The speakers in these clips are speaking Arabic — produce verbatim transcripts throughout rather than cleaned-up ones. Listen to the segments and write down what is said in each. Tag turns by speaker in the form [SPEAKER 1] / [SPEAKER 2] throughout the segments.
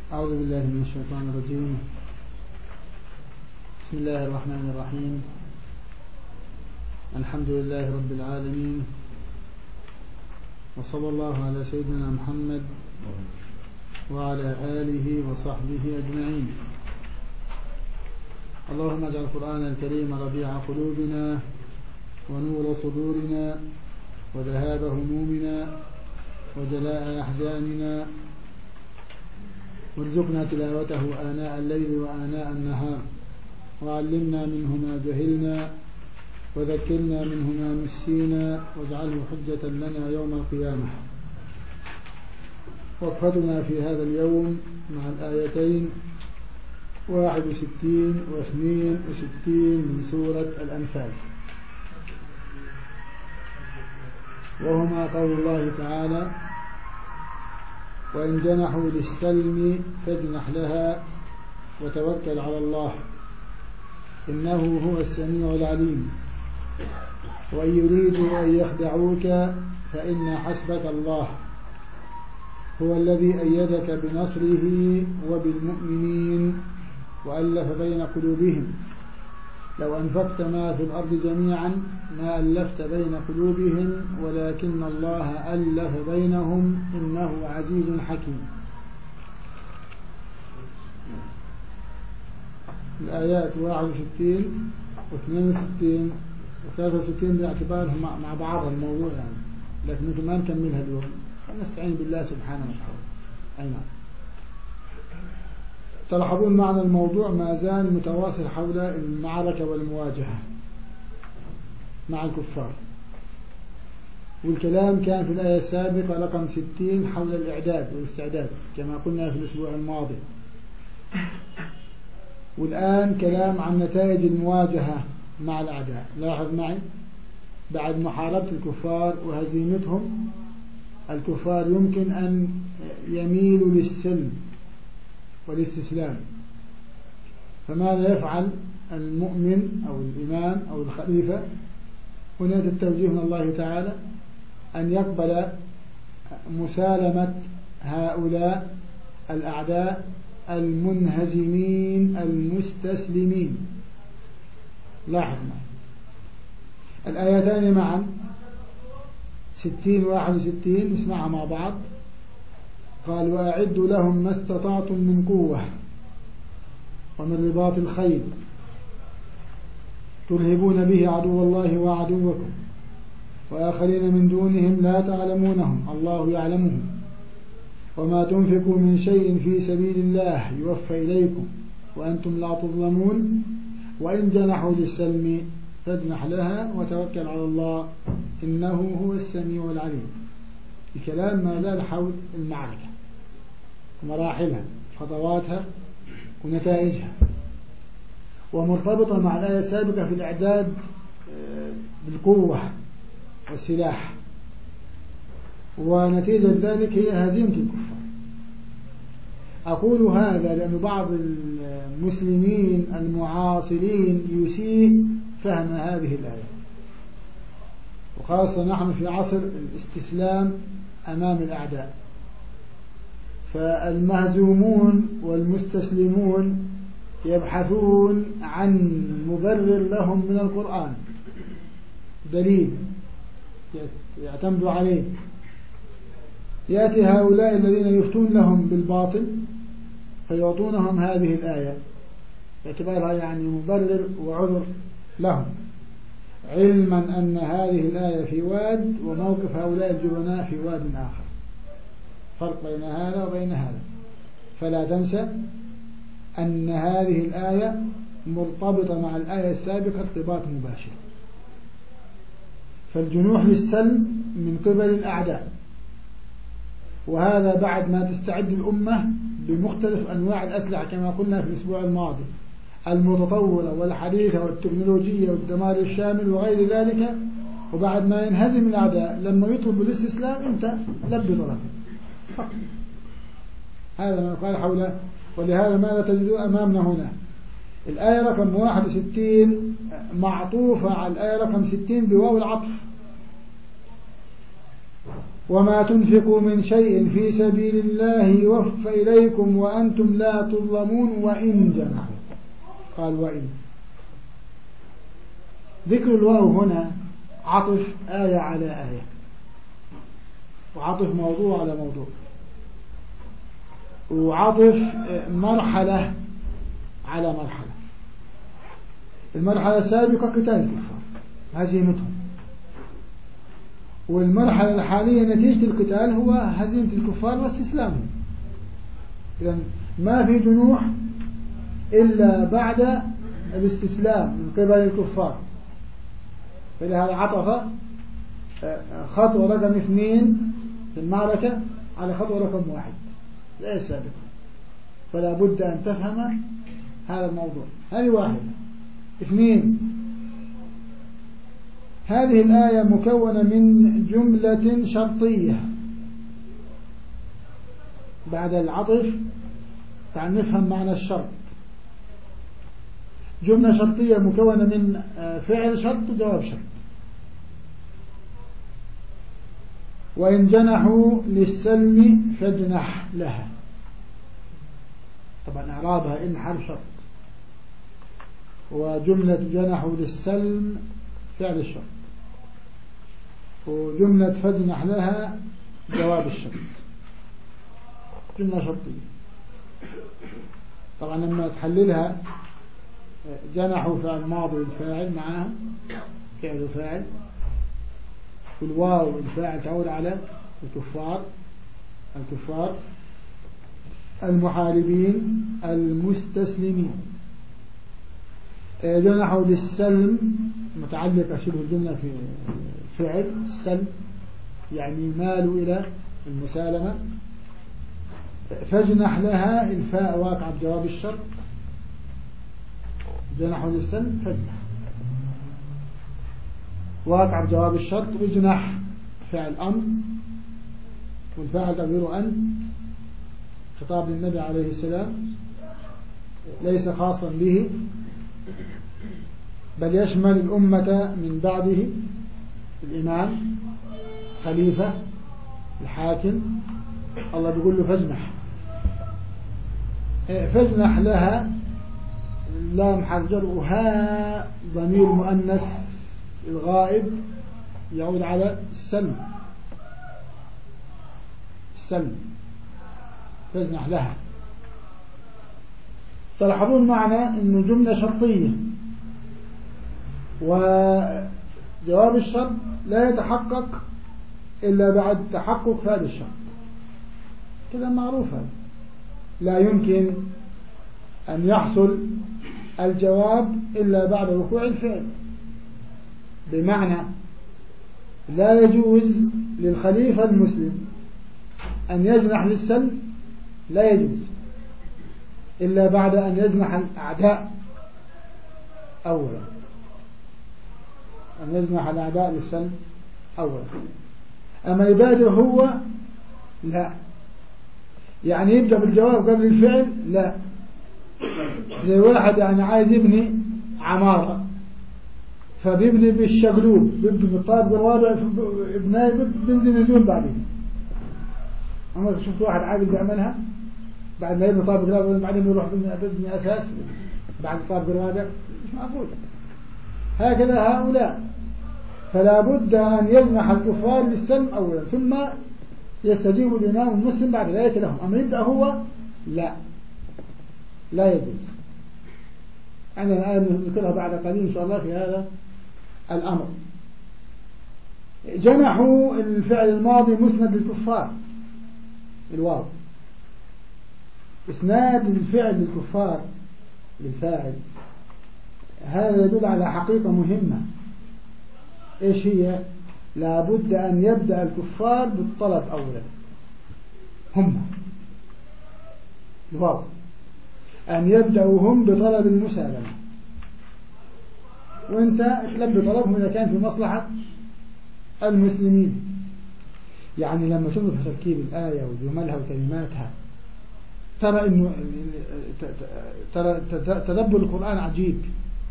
[SPEAKER 1] أعوذ بالله من الشيطان الرجيم. بسم الله الرحمن الرحيم. الحمد لله رب العالمين، وصلى الله على سيدنا محمد وعلى آله وصحبه أجمعين. اللهم اجعل القرآن الكريم ربيع قلوبنا ونور صدورنا وذهاب همومنا وجلاء أحزاننا، وارزقنا تلاوته آناء الليل وآناء النهار، وعلمنا منه ما جهلنا وذكرنا منه ما نسينا، واجعله حجة لنا يوم القيامة. وقفتنا في هذا اليوم مع الآيتين واحد وستين واثنين وستين من سورة الأنفال، وهما قول الله تعالى: وإن جنحوا للسلم فاجنح لها وتوكل على الله إنه هو السميع العليم، وإن يريدوا أن يخدعوك فإن حسبك الله هو الذي أيدك بنصره وبالمؤمنين وألف بين قلوبهم لو أنفقت ما في الأرض جميعا ما ألفت بين قلوبهم ولكن الله ألف بينهم إنه عزيز حكيم. الآيات واحد وستين واثنين وستين وثلاثة وستين باعتبارهم مع بعض الموضوع يعني، لكن مثل ما نكملها اليوم فنستعين بالله سبحانه وتعالى. أي نعم. تلاحظون معنى الموضوع ما زال متواصل حول المعركة والمواجهة مع الكفار، والكلام كان في الآية السابقة رقم ستين حول الإعداد والاستعداد كما قلنا في الأسبوع الماضي، والآن كلام عن نتائج المواجهة مع الأعداء. لاحظ معي، بعد محاربة الكفار وهزيمتهم الكفار يمكن أن يميلوا للسلم والاستسلام، فماذا يفعل المؤمن أو الإمام أو الخليفة؟ هناك التوجيه من الله تعالى أن يقبل مسالمة هؤلاء الأعداء المنهزمين المستسلمين. لاحظ معي الآيتان معا ستين واحد وستين، نسمعها مع بعض. قال: وأعدوا لهم ما استطعتم من قوة ومن رباط الخيل ترهبون به عدو الله وعدوكم وآخرين من دونهم لا تعلمونهم الله يعلمهم وما تنفقوا من شيء في سبيل الله يوفى إليكم وأنتم لا تظلمون وإن جنحوا للسلم فاجنح لها وتوكل على الله إنه هو السميع العليم. الكلام ما زال حول المعركة ومراحلها خطواتها ونتائجها، ومرتبطة مع الآية السابقة في الإعداد بالقوة والسلاح، ونتيجة ذلك هي هزيمة الكفار. أقول هذا لأن بعض المسلمين المعاصرين يسيء فهم هذه الآية، وخاصة نحن في عصر الاستسلام أمام الأعداء، فالمهزومون والمستسلمون يبحثون عن مبرر لهم من القرآن، دليل يعتمدوا عليه. يأتي هؤلاء الذين يفتون لهم بالباطل فيعطونهم هذه الآية باعتبارها يعني مبرر وعذر لهم، علما أن هذه الآية في واد وموقف هؤلاء الجبناء في واد آخر، فرق بين هذا وبين هذا. فلا تنسى أن هذه الآية مرتبطة مع الآية السابقة ارتباط مباشر. فالجنوح للسلم من قبل الأعداء، وهذا بعد ما تستعد الأمة بمختلف أنواع الأسلحة كما قلنا في الأسبوع الماضي، المتطورة والحديثة والتكنولوجية والدمار الشامل وغير ذلك، وبعد ما ينهزم الأعداء لما يطلبوا الاستسلام أنت لبي طلب. هذا ما قال حوله. ولهذا ماذا تجدون أمامنا هنا؟ الآية رقم واحد وستين معطوفة على الآية رقم ستين بواو العطف، وما تنفقوا من شيء في سبيل الله يوفى إليكم وأنتم لا تظلمون وإن جنحوا. قال وإن. ذكر الواو هنا عطف آية على آية، وعطف موضوع على موضوع، وعطف مرحلة على مرحلة. المرحلة السابقة قتال الكفار هزيمتهم، والمرحلة الحالية نتيجة القتال هو هزيمة الكفار واستسلامهم. إذن ما في جنوح إلا بعد الاستسلام من قبل الكفار. فلهذا عطف خطوة رقم اثنين في المعركة على خطوة رقم واحد لا سابقة، فلا بد أن تفهم هذا الموضوع. هذه واحدة. اثنين، هذه الآية مكونة من جملة شرطية. بعد العطف تعال نفهم معنى الشرط. جملة شرطية مكونة من فعل شرط وجواب شرط. وإن جنحوا للسلم فاجنح لها. طبعا إعرابها إن حرف شرط، وجملة جنحوا للسلم فعل الشرط، وجملة فاجنح لها جواب الشرط. جملة شرطية. طبعا لما تحللها جنحوا فعل ماضي الفاعل معها فعل فاعل، والواو الفاعل تعود على الكفار الكفار المحاربين المستسلمين. جنحوا للسلم متعلقة شبه الجملة في فعل السلم، يعني مالوا إلى المسالمة. فاجنح لها الفاء واقع بجواب الشرط. جنحوا للسلم فاجنح واقع بجواب الشرط. واجنح فعل أمر، والفاعل تقديره أنت، خطاب للنبي عليه السلام ليس خاصا به بل يشمل الأمة من بعده، الإمام، خليفة، الحاكم. الله بيقول له فاجنح. فاجنح لها لام حرف جر، وها ضمير مؤنث الغائب يعود على السلم. السلم فاجنح لها. تلاحظون معنا أنه جملة شرطية، وجواب الشرط لا يتحقق إلا بعد تحقق فعل الشرط. كذا معروف هذا. لا يمكن أن يحصل الجواب إلا بعد وقوع الفعل. بمعنى لا يجوز للخليفة المسلم أن يجنح للسلم، لا يجوز إلا بعد أن يجنح الأعداء أولا، أن يجنح الأعداء للسلم أولا. أما يبادر هو لا، يعني يبدأ بالجواب قبل الفعل لا. زي واحد يعني عايز يبني عمارة فبيبني بالشقلوب، بيبني بالطابق الرابع ابنائي بنزل نزول بعدين. أما شفت واحد عاقل بيعملها بعد ما يبني طابق الرابع بعدين يروح بيبني أساس بعد الطابق الرابع، مش معقول. هكذا هؤلاء. فلا بد أن يجنح الكفار للسلم أولا ثم يستجيب الإمام المسلم بعد ذلك لهم. أما يبدأ هو لا، لا يجوز. عندنا الآن نذكرها بعد قليل إن شاء الله في هذا الأمر. جنحوا الفعل الماضي مسند للكفار، الواو إسناد الفعل للكفار للفاعل. هذا يدل على حقيقة مهمة. إيش هي؟ لا بد أن يبدأ الكفار بالطلب أولا، هم الواو، أن يبدأوا هم بطلب المسالمة، وانت تلبي طلبهم إذا كان في مصلحة المسلمين. يعني لما تنظر في تركيب الآية وجملها وكلماتها ترى إنه ترى تدبر القرآن عجيب.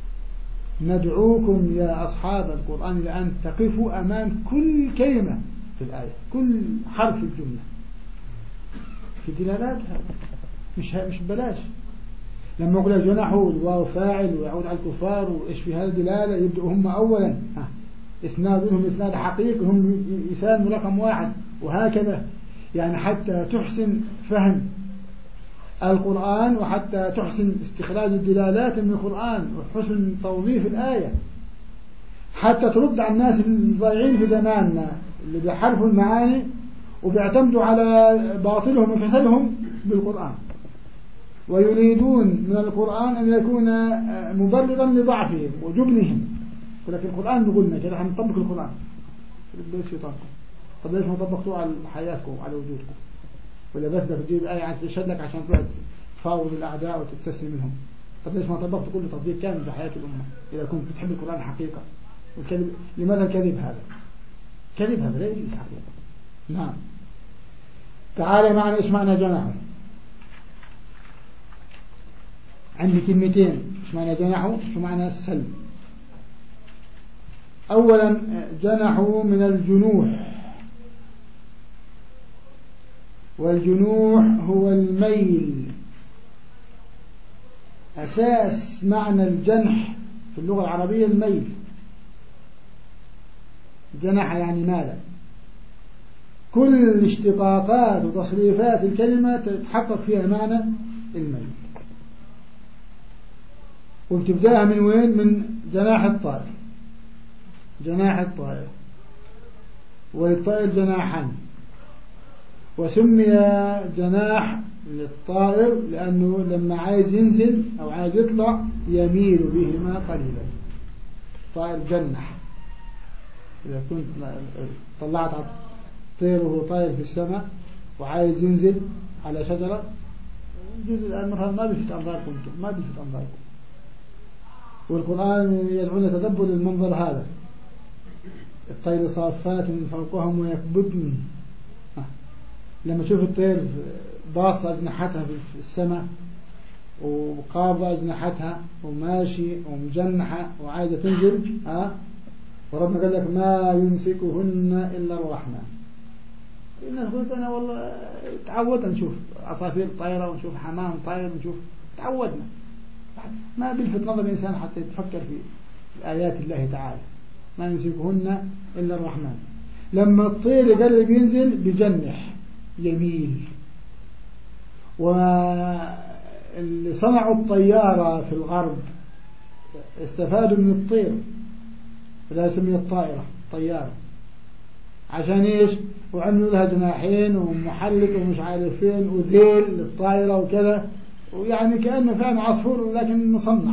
[SPEAKER 1] ندعوكم يا أصحاب القرآن لأن تقفوا أمام كل كلمة في الآية، كل حرف في الجملة في دلالات، مش مش بلاش. لما يقول جنحوا الواو فاعل ويعود على الكفار وإيش في هذه الدلالة، يبدأوا هم أولا ها إسنادهم إسناد حقيقي، هم يسان رقم واحد، وهكذا يعني حتى تحسن فهم القرآن وحتى تحسن استخراج الدلالات من القرآن وحسن توظيف الآية، حتى ترد على الناس الضايعين في زماننا اللي بيحرفوا المعاني وبيعتمدوا على باطلهم وكسلهم بالقرآن، ويريدون من القرآن أن يكون مبررا لضعفهم وجبنهم. ولكن القرآن بيقولنا كده هنطبق القرآن في شيطانكم. طب ليش ما طبقتوه على حياتكم وعلى وجودكم؟ ولا بس بدك تجيب آية تشهد لك عشان تروح تفاوض الأعداء وتستسلم منهم؟ طب ليش ما طبقت كل تطبيق كامل في حياة الأمة إذا كنت بتحب القرآن حقيقة؟ والكذب، لماذا الكذب هذا؟ كذب هذا لا يجوز حقيقة. نعم. تعالى معنا إيش معنى جنحوا. عندي كلمتين، إيش معنى جنحوا شو معنى السلب. أولا جنحوا من الجنوح، والجنوح هو الميل. أساس معنى الجنح في اللغة العربية الميل. جنح يعني ماذا؟ كل اشتقاقات وتصريفات الكلمة تتحقق فيها معنى الميل، وبتبدأها من وين؟ من جناح الطائر. جناح الطائر، وللطائر جناحان، وسمي جناح للطائر لأنه لما عايز ينزل أو عايز يطلع يميل بهما قليلا. طائر جنح. إذا كنت طلعت على الطير وهو طائر في السماء وعايز ينزل على شجرة، جزء الآن مثلا ما بيلفت أنظاركم، ما بيلفت أنظاركم. والقرآن يدعونا تدبر المنظر هذا. الطير صافات من فوقهم ويكبدن. لما تشوف الطير باصة أجنحتها في السماء وقابضة أجنحتها وماشي ومجنحة وعايزة تنزل، ها، وربنا قال لك ما يمسكهن إلا الرحمن. الناس قلت أنا والله تعودنا نشوف عصافير طايرة ونشوف حمام طاير ونشوف، تعودنا، ما بيلفت نظر الإنسان حتى يتفكر في آيات الله تعالى. ما يمسكهن إلا الرحمن. لما الطير يقرب ينزل بجنح يميل. واللي صنعوا الطيارة في الغرب استفادوا من الطير، ولا يسمي الطائرة طيارة عشان إيش؟ وعملوا لها جناحين ومحرك ومش عارف فين وذيل للطائرة وكذا، ويعني كأنه فعلا عصفور لكن مصنع.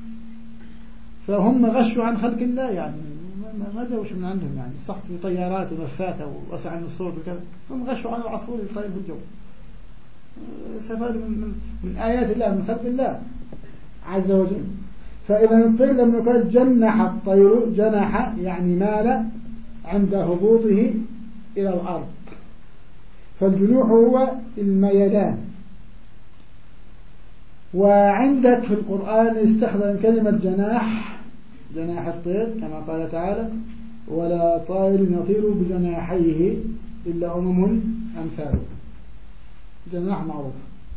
[SPEAKER 1] فهم غشوا عن خلق الله، يعني ما جاوش من عندهم، يعني صح في طيارات ولفاتة ووسع عن الصوت وكذا، هم غشوا عن العصفور اللي طاير في الجو. استفادوا من, من آيات الله، من خلق الله عز وجل. فإذا الطير لما قال جنح الطير، جنح يعني مال عند هبوطه إلى الأرض. فالجنوح هو الميلان. وعندك في القرآن استخدم كلمة جناح، جناح الطير كما قال تعالى ولا طائر يطير بجناحيه إلا أمم أمثالكم. جناح معروف.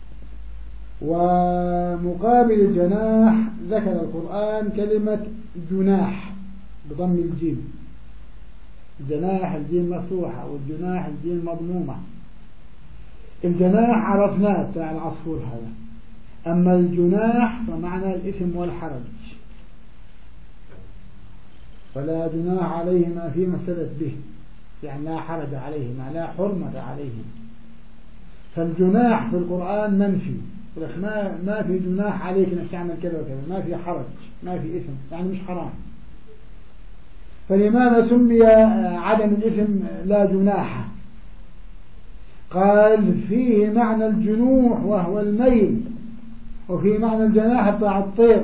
[SPEAKER 1] ومقابل الجناح ذكر القرآن كلمة جناح بضم الجيم. الجناح الجيم مفتوحة والجناح الجيم مضمومة. الجناح عرفناه بتاع العصفور هذا، أما الجناح فمعنى الإثم والحرج. فلا جناح عليهما فيما افتدت به، يعني لا حرج عليهما، لا حرمة عليهما. فالجناح في القرآن منفي، ما ما في جناح عليك انك تعمل كذا وكذا، ما في حرج، ما في إثم، يعني مش حرام. فلماذا سمي عدم الإثم لا جناح؟ قال فيه معنى الجنوح وهو الميل، وفي معنى الجناح بتاع الطير.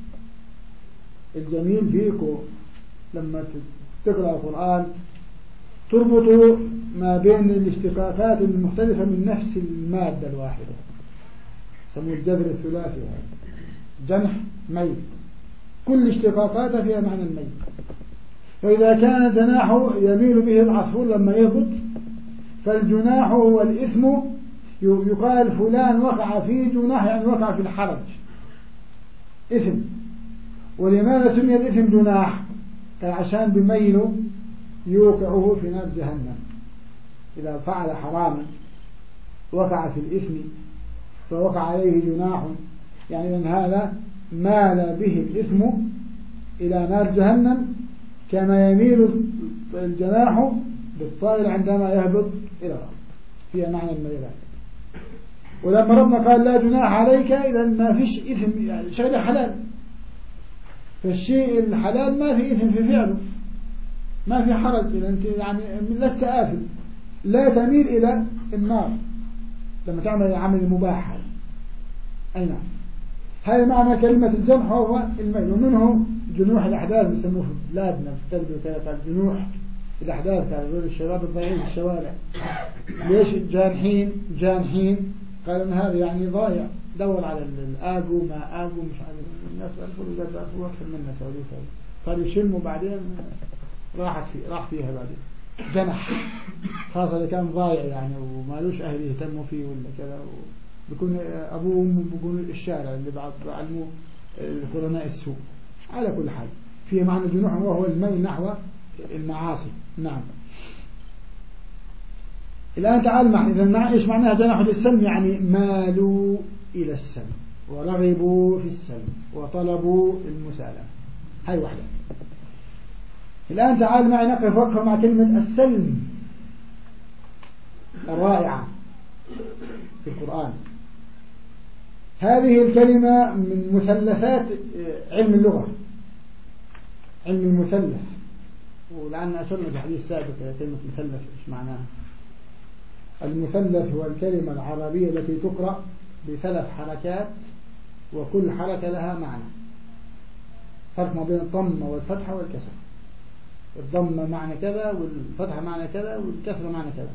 [SPEAKER 1] الجميل فيكم لما تقرأ القرآن تربطوا ما بين الاشتقاقات المختلفة من نفس المادة الواحدة، يسموه الجذر الثلاثي. جنح ميل، كل اشتقاقاتها فيها معنى الميل. فإذا كان جناحه يميل به العصفور لما يهبط، فالجناح هو الإثم، يقال فلان وقع في جناح يعني وقع في الحرج، إثم. ولماذا سمي الإثم جناح؟ قال عشان بميله يوقعه في نار جهنم. إذا فعل حراما وقع في الإثم فوقع عليه جناح، يعني أن هذا مال به الإثم إلى نار جهنم كما يميل الجناح بالطائر عندما يهبط إلى الأرض، فيها معنى الميلان. ولما ربنا قال لا جناح عليك، إذا ما فيش إثم، يعني شيء حلال، فالشيء الحلال ما في إثم في فعله، ما في حرج، إذا أنت يعني لست آثم، لا تميل إلى النار لما تعمل العمل المباح. أي نعم، هذا معنى كلمة الجنح هو الميل. ومنه جنوح الأحداث بيسموه في بلادنا في التربية جنوح الأحداث، قالوا الشباب الضايعين في الشوارع ليش جانحين جانحين؟ قالوا إن هذا يعني ضايع، دور على الآجو ما آجو مش عارف، الناس قالوا قالوا قالوا أكثر منا سعودي، صار يشموا بعدين راحت في راح فيها بعدين جنح، خاصة إذا كان ضايع يعني ومالوش أهل يهتموا فيه ولا كذا، بيكون أبوه وأمه بيكونوا الشارع اللي بعلموه قرناء السوق. على كل حال فيه معنى جنوح وهو الميل نحو المعاصي. نعم. الآن تعال معي، إذا مع إيش معناها جناح للسلم؟ يعني مالوا إلى السلم ورغبوا في السلم وطلبوا المسالمة. هاي واحدة. الآن تعال معي نقف وقفة مع كلمة السلم الرائعة في القرآن. هذه الكلمة من مثلثات علم اللغة، علم المثلث. ولعلنا أشرنا في حديث سابق كلمة مثلث إيش معناها. المثلث هو الكلمة العربية التي تقرأ بثلاث حركات وكل حركة لها معنى. فرق ما بين الضمة والفتحة والكسر. الضمة معنى كذا والفتحة معنى كذا والكسر معنى كذا.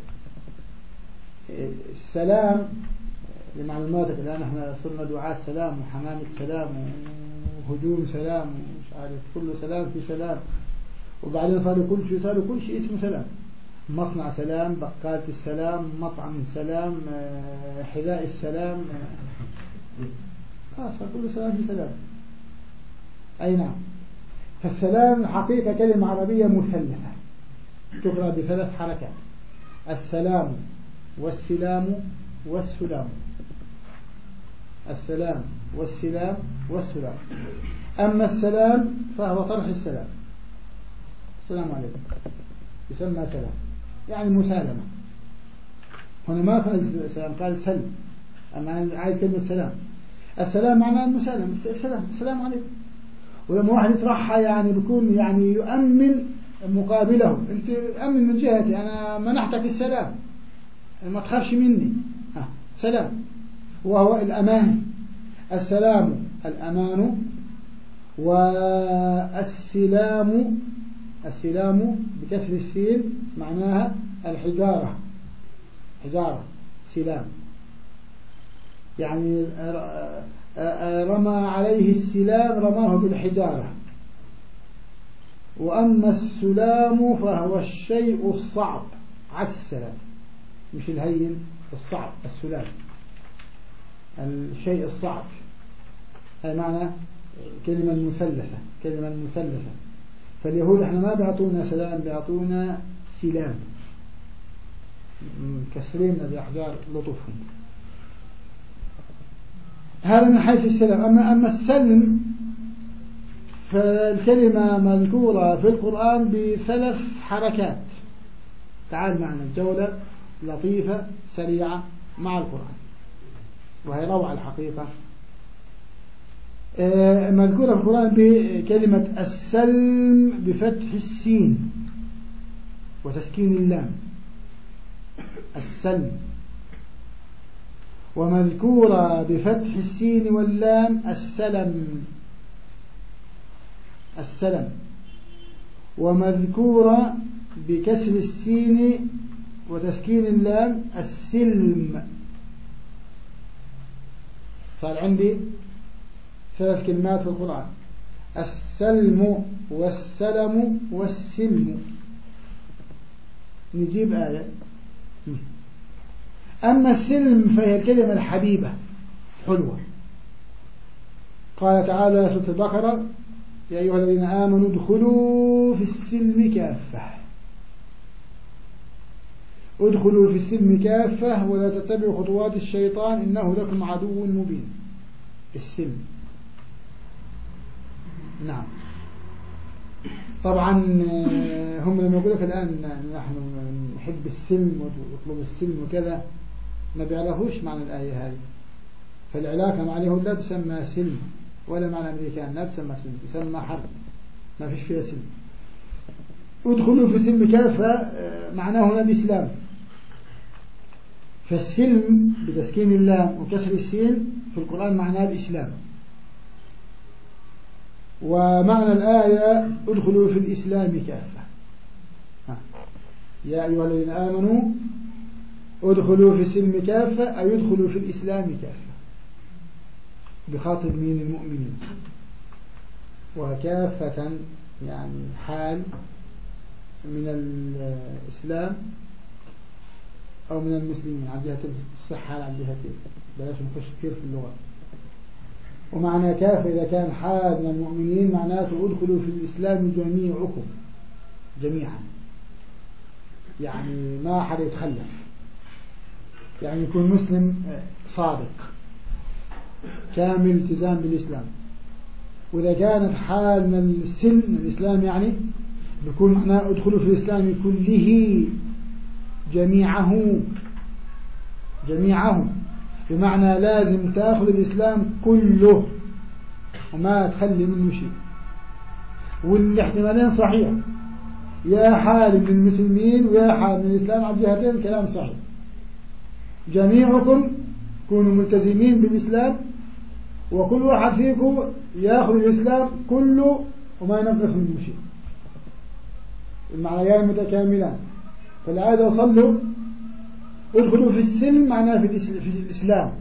[SPEAKER 1] السلام لمعلوماتك الآن احنا صرنا دعاة سلام وحمامة سلام وهجوم سلام ومش عارف كله سلام في سلام، وبعدين صار كل شيء صار كل شيء اسمه سلام. مصنع سلام، بقالة السلام، مطعم سلام، حذاء السلام، خلاص كله سلام في سلام. أي نعم. فالسلام حقيقة كلمة عربية مثلثة تقرأ بثلاث حركات: السلام والسلام والسلام. السلام والسلام والسلام. أما السلام فهو طرح السلام، السلام عليكم، يسمى سلام يعني مسالمة. هنا ما قال سلام، قال سلم. أما عايز كلمة سلام. السلام معناه المسالمة، السلام السلام عليكم. ولما واحد يطرحها يعني بيكون يعني يؤمن مقابله، أنت أمن من جهتي، أنا منحتك السلام، ما تخافش مني. ها سلام وهو الأمان. السلام الأمان، والسلام السلام بكسر السين معناها الحجارة، حجارة سلام يعني رمى عليه السلام، رماه بالحجارة. وأما السلام فهو الشيء الصعب، عكس السلام، مش الهين، الصعب السلام، الشيء الصعب. هذا معنى كلمة مثلثة، كلمة مثلثة. فاليهود احنا ما بيعطونا سلام، بيعطونا سلام، كسرين بأحجار لطفهم. هذا من حيث السلام. أما أما السلم فالكلمة مذكورة في القرآن بثلاث حركات. تعال معنا الجولة لطيفة سريعة مع القرآن، وهي روعة الحقيقة. مذكورة في القرآن بكلمة السلم بفتح السين وتسكين اللام، السلم. ومذكورة بفتح السين واللام السلم، السلم. ومذكورة بكسر السين وتسكين اللام السلم. صار عندي ثلاث كلمات في القرآن: السلم والسلم والسلم. نجيب آية. أما السلم فهي الكلمة الحبيبة حلوة. قال تعالى سورة البقرة: يا أيها الذين آمنوا ادخلوا في السلم كافة. ادخلوا في السلم كافة ولا تتبعوا خطوات الشيطان إنه لكم عدو مبين. السلم. نعم. طبعا هم لما يقول لك الآن نحن نحب السلم ونطلب السلم وكذا ما بيعرفوش معنى الآية هذه. فالعلاقة مع اليهود لا تسمى سلم، ولا مع الأمريكان لا تسمى سلم، تسمى حرب، ما فيش فيها سلم. ادخلوا في السلم كافة معناه هنا الإسلام. فالسلم بتسكين اللام وكسر السين في القرآن معناه الإسلام. ومعنى الآية ادخلوا في الإسلام كافة. يا أيها الذين آمنوا ادخلوا في السلم كافة أي ادخلوا في الإسلام كافة، بخاطب مين؟ المؤمنين. وكافة يعني حال من الإسلام أو من المسلمين على جهة الصحة على جهتين، بلاش نخش كثير في اللغة. ومعنى كافة إذا كان حال من المؤمنين معناته ادخلوا في الإسلام جميعكم جميعا، يعني ما حد يتخلف، يعني يكون مسلم صادق كامل التزام بالإسلام. وإذا كانت حال من السن من الإسلام يعني بيكون معناه ادخلوا في الإسلام كله جميعه جميعه بمعنى لازم تأخذ الإسلام كله وما تخلي منه شيء. والاحتمالين صحيح، يا حال من المسلمين ويا حال من الإسلام على جهتين كلام صحيح. جميعكم كونوا ملتزمين بالإسلام وكل واحد فيكم يأخذ الإسلام كله وما ينقص منه شيء، المعنيان متكاملان. فالآية وصلوا ادخلوا في السلم معناه في الإسلام.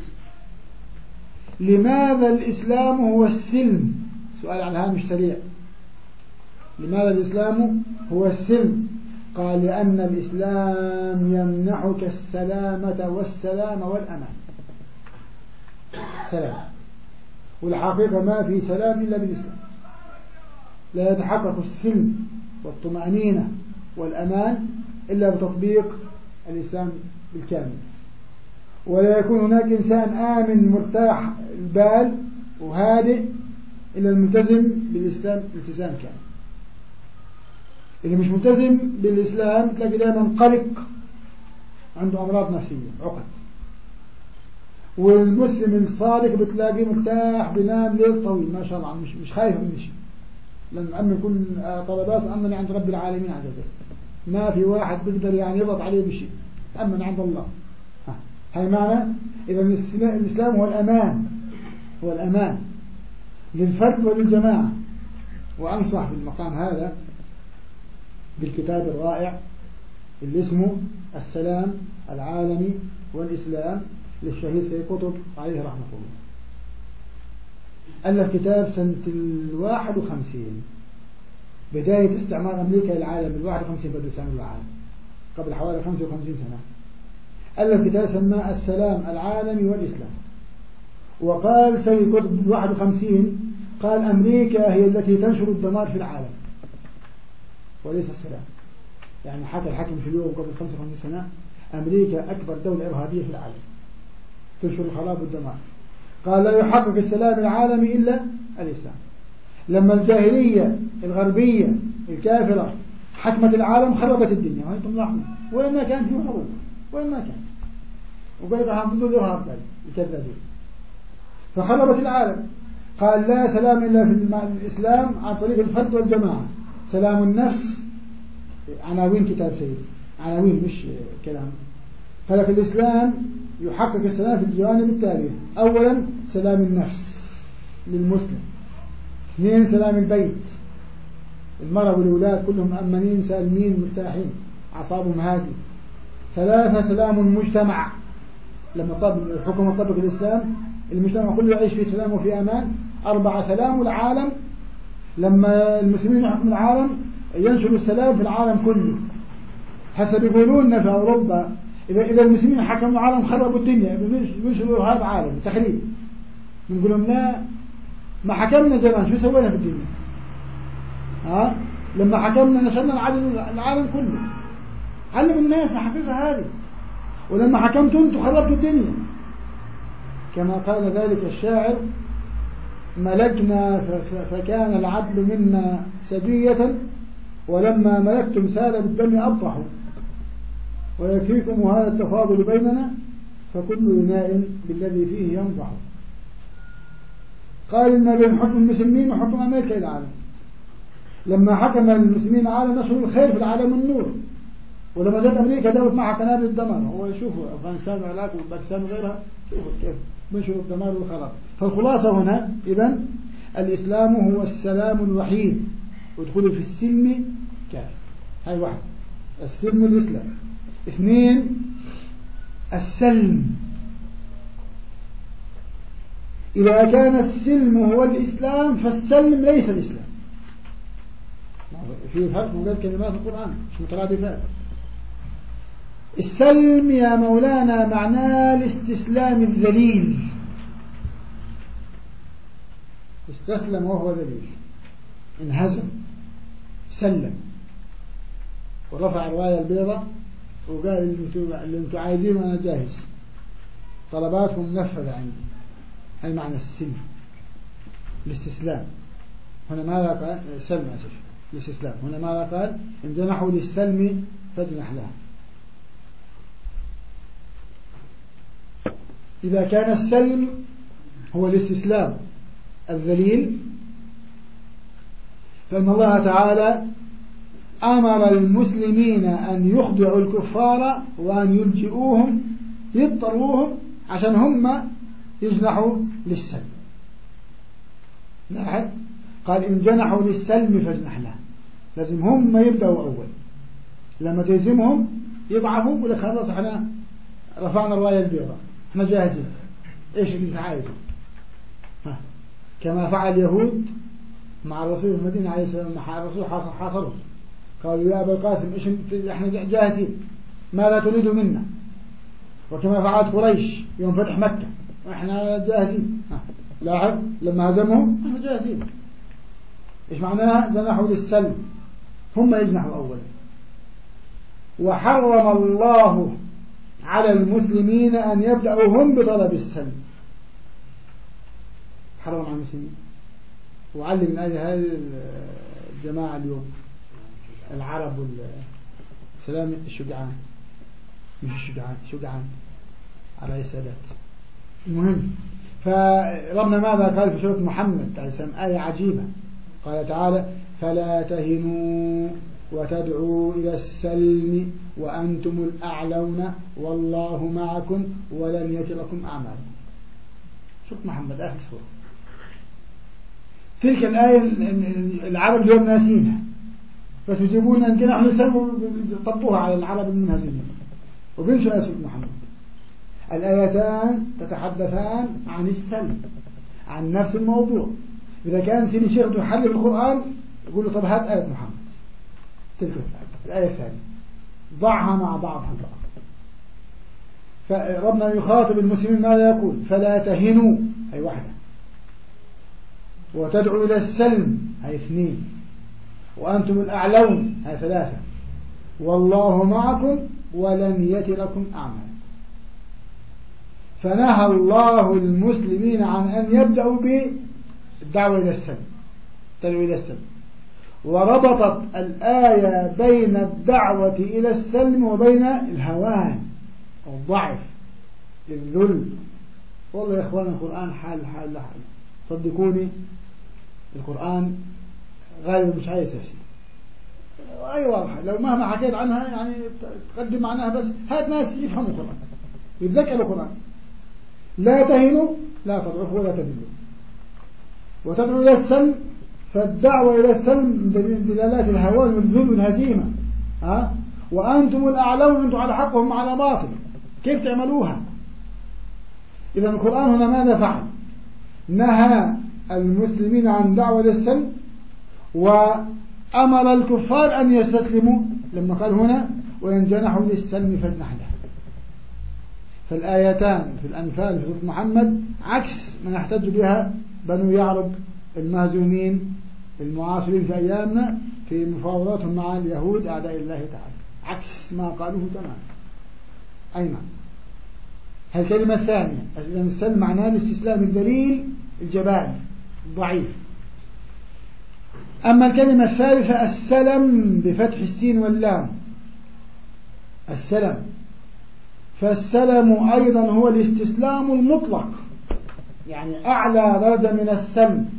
[SPEAKER 1] لماذا الإسلام هو السلم؟ سؤال على هامش سريع. لماذا الإسلام هو السلم؟ قال لأن الإسلام يمنحك السلامة والسلام والأمان. سلام، والحقيقة ما في سلام إلا بالإسلام. لا يتحقق السلم والطمأنينة والأمان إلا بتطبيق الإسلام بالكامل. ولا يكون هناك إنسان آمن مرتاح البال وهادئ إلا الملتزم بالإسلام التزام كامل. اللي مش ملتزم بالإسلام تلاقي دائما قلق، عنده أمراض نفسية، عقد. والمسلم الصادق بتلاقيه مرتاح بينام ليل طويل ما شاء الله، مش مش خايف من شيء، لأن أمن كل طلباته أمن عند رب العالمين عز وجل. ما في واحد بيقدر يعني يضغط عليه بشيء، أمن عند الله. هاي معنى إذا الإسلام هو الأمان، هو الأمان للفرد وللجماعة. وأنصح بالمقام هذا بالكتاب الرائع اللي اسمه السلام العالمي والإسلام للشهيد سيد قطب عليه رحمة الله. ألف كتاب سنة الواحد وخمسين، بداية استعمار أمريكا للعالم. الواحد وخمسين بدأوا يستعمروا العالم قبل حوالي خمسة وخمسين سنة. ألف كتاب سماه السلام العالمي والإسلام. وقال سيد قطب بالواحد وخمسين قال أمريكا هي التي تنشر الدمار في العالم وليس السلام. يعني حكى الحكم في اليوم قبل خمسة وخمسين سنة أمريكا أكبر دولة إرهابية في العالم تنشر الخراب والدمار. قال لا يحقق السلام العالمي إلا الإسلام. لما الجاهلية الغربية الكافرة حكمت العالم خربت الدنيا، وأنتم لاحظوا وين ما كان فيه حروب، وين ما كان، وقال لك عم تقول إرهاب الكذابين، فخربت العالم. قال لا سلام إلا في الإسلام عن طريق الفرد والجماعة. سلام النفس، عناوين كتاب سيد، عناوين مش كلام. فلك الإسلام يحقق السلام في الجوانب التالية: أولا سلام النفس للمسلم، اثنين سلام البيت، المرأة والأولاد كلهم مأمنين سالمين مرتاحين أعصابهم هادي. ثلاثة سلام المجتمع، لما طبق الحكومة طبق الإسلام المجتمع كله يعيش في سلام وفي أمان. أربعة سلام العالم لما المسلمين يحكموا العالم ينشروا السلام في العالم كله. حسب يقولون في أوروبا إذا إذا المسلمين حكموا العالم خربوا الدنيا، بينشروا إرهاب عالم تخريب. بنقول لهم لا، ما حكمنا زمان شو سوينا في الدنيا؟ ها؟ لما حكمنا نشرنا العالم العالم كله، علموا الناس الحقيقة هذه. ولما حكمتوا انتم خربتوا الدنيا، كما قال ذلك الشاعر: ملكنا فكان العدل منا سجية، ولما ملكتم سال بالدم أبطحوا، ويكفيكم هذا التفاضل بيننا، فكل إناء بالذي فيه ينضح. قال ما بين حكم المسلمين وحكم أمريكا العالم. لما حكم المسلمين العالم نشروا الخير في العالم والنور، ولما جت أمريكا داوت معها قنابل الدمار. هو يشوفوا أفغانستان والعراق وباكستان وغيرها، شوفوا كيف بنشروا الدمار والخراب. فالخلاصة هنا إذن الإسلام هو السلام الوحيد، ودخول في السلم كافر. هاي واحد، السلم الإسلام. اثنين، السلم. إذا كان السلم هو الإسلام فالسلم ليس الإسلام. في فرق بين كلمات القرآن مش مترادفات. السلم يا مولانا معناه الاستسلام الذليل. استسلم وهو ذليل، انهزم، سلم، ورفع الراية البيضاء وقال اللي انتم عايزينه أنا جاهز، طلباتكم منفذة عندي. هاي معنى السلم، الاستسلام. هنا ماذا قال؟ سلم أسف، الاستسلام. هنا ماذا قال؟ إن جنحوا للسلم فاجنح لها. إذا كان السلم هو الاستسلام الذليل، فإن الله تعالى أمر المسلمين أن يخضعوا الكفار وأن يلجئوهم يضطروهم عشان هم يجنحوا للسلم. لاحظ قال إن جنحوا للسلم فاجنح له، لازم هم يبدأوا أول. لما تلزمهم يضعفوا ولا خلاص احنا رفعنا الراية البيضاء، احنا جاهزين، ايش اللي انت عايزه؟ ها. كما فعل اليهود مع الرسول في المدينة عليه السلام، مع الرسول حاصرهم قالوا يا أبا القاسم ايش احنا جاهزين، ما لا تريد منا. وكما فعلت قريش يوم فتح مكة، احنا جاهزين. ها. لاحظ لما هزمهم احنا جاهزين. ايش معناها؟ جنحوا للسلم، هم يجنحوا أولا. وحرم الله على المسلمين أن يبدأوا هم بطلب السلم. حرم على المسلمين. وعلم من أجل هذه الجماعة اليوم العرب والسلام الشجعان، مش الشجعان، شجعان على السادات. المهم، فربنا ماذا قال في سورة محمد عليه السلام؟ آية عجيبة. قال تعالى فلا تهنوا وتدعوا إلى السلم وأنتم الأعلون والله معكم ولن يتركم أعمالكم. سورة محمد آخر سورة. تلك الآية العرب اليوم ناسينها، بس يجيبون أن نحن نسلم ويطبقوها على العرب المنهزمين وبينسوا سورة محمد. الآيتان تتحدثان عن السلم، عن نفس الموضوع. إذا كان سيدي شيخ يحلل القرآن يقول له طب هات آية محمد، تلك الآية الثانية ضعها مع بعضها البعض. فربنا يخاطب المسلمين ماذا يقول؟ فلا تهنوا، أي واحدة، وتدعوا إلى السلم، هاي اثنين، وأنتم الأعلون، هاي ثلاثة، والله معكم ولن يتركم أعمال. فنهى الله المسلمين عن أن يبدأوا بالدعوة إلى السلم، تدعو إلى السلم. وربطت الآية بين الدعوة إلى السلم وبين الهوان أو الضعف، الذل. والله يا إخوان القرآن حال حال لحال، صدقوني القرآن غالبا مش عايز تفسير. أي واضحة، لو مهما حكيت عنها يعني تقدم معناها، بس هات ناس يفهموا القرآن يتذكروا القرآن. لا تهنوا، لا تضعفوا ولا تذلوا، وتدعوا إلى السلم. فالدعوة إلى السلم دلالات الهوان والذل والهزيمة. ها؟ وأنتم الأعلون، أنتم على حق وهم على باطل، كيف تعملوها؟ إذا القرآن هنا ماذا فعل؟ نهى المسلمين عن دعوة للسلم، وأمر الكفار أن يستسلموا لما قال هنا وإن جنحوا للسلم فاجنح له. فالآيتان في الأنفال في سورة محمد عكس ما يحتج بها بنو يعرب المهزومين المعاصرين في أيامنا في مفاوضاتهم مع اليهود أعداء الله تعالى، عكس ما قالوه تماما. أي نعم. الكلمة الثانية السلم معناه الاستسلام الذليل الجبان الضعيف. أما الكلمة الثالثة السلم بفتح السين واللام، السلم، فالسلم أيضا هو الاستسلام المطلق، يعني أعلى درجة من السلم.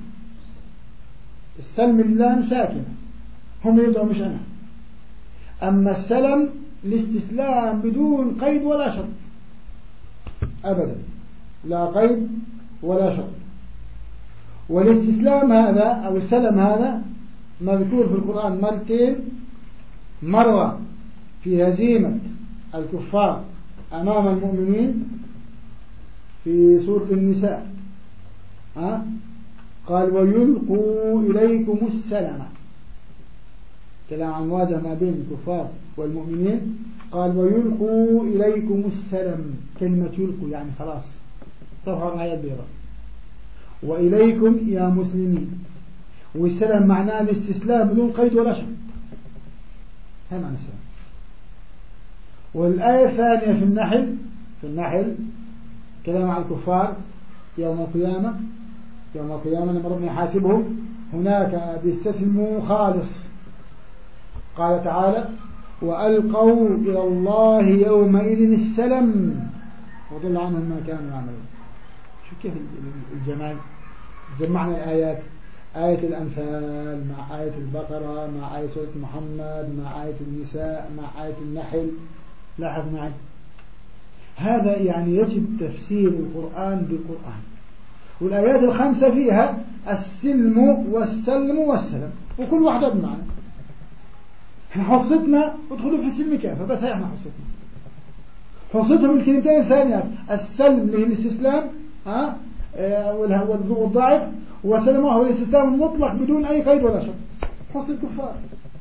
[SPEAKER 1] السلم اللام ساكنة، هم يبدأوا مش أنا. أما السلم الاستسلام بدون قيد ولا شرط أبدا، لا قيد ولا شرط. والاستسلام هذا أو السلم هذا مذكور في القرآن مرتين، مرة في هزيمة الكفار أمام المؤمنين في سورة النساء، ها؟ قال ويلقوا إليكم السلام، كلام عن مواجهة ما بين الكفار والمؤمنين. قال ويلقوا إليكم السلام، كلمة يلقوا يعني خلاص رفعوا الآية البيضاء، وإليكم يا مسلمين، والسلام معناه الاستسلام بدون قيد ولا شرط، هذا معنى السلام. والآية الثانية في النحل في النحل كلام عن الكفار يوم القيامة، يوم القيامة لما ربنا يحاسبهم هناك بيستسلموا خالص. قال تعالى وألقوا إلى الله يومئذ السلم وضل عنهم ما كانوا يعملون. شو كيف الجمال، جمعنا الآيات، آية الأنفال مع آية البقرة مع آية سورة محمد مع آية النساء مع آية النحل. لاحظ معي، هذا يعني يجب تفسير القرآن بالقرآن. والآيات الخمسة فيها السلم والسلم والسلم، وكل واحدة بمعنى. احنا حصتنا ادخلوا في السلم كافة، بس هي احنا حصتنا حصتهم الكلمتين الثانيات، السلم اللي هي الاستسلام ها والضعف، وسلم هو الاستسلام المطلق بدون أي قيد ولا شرط، حص الكفار.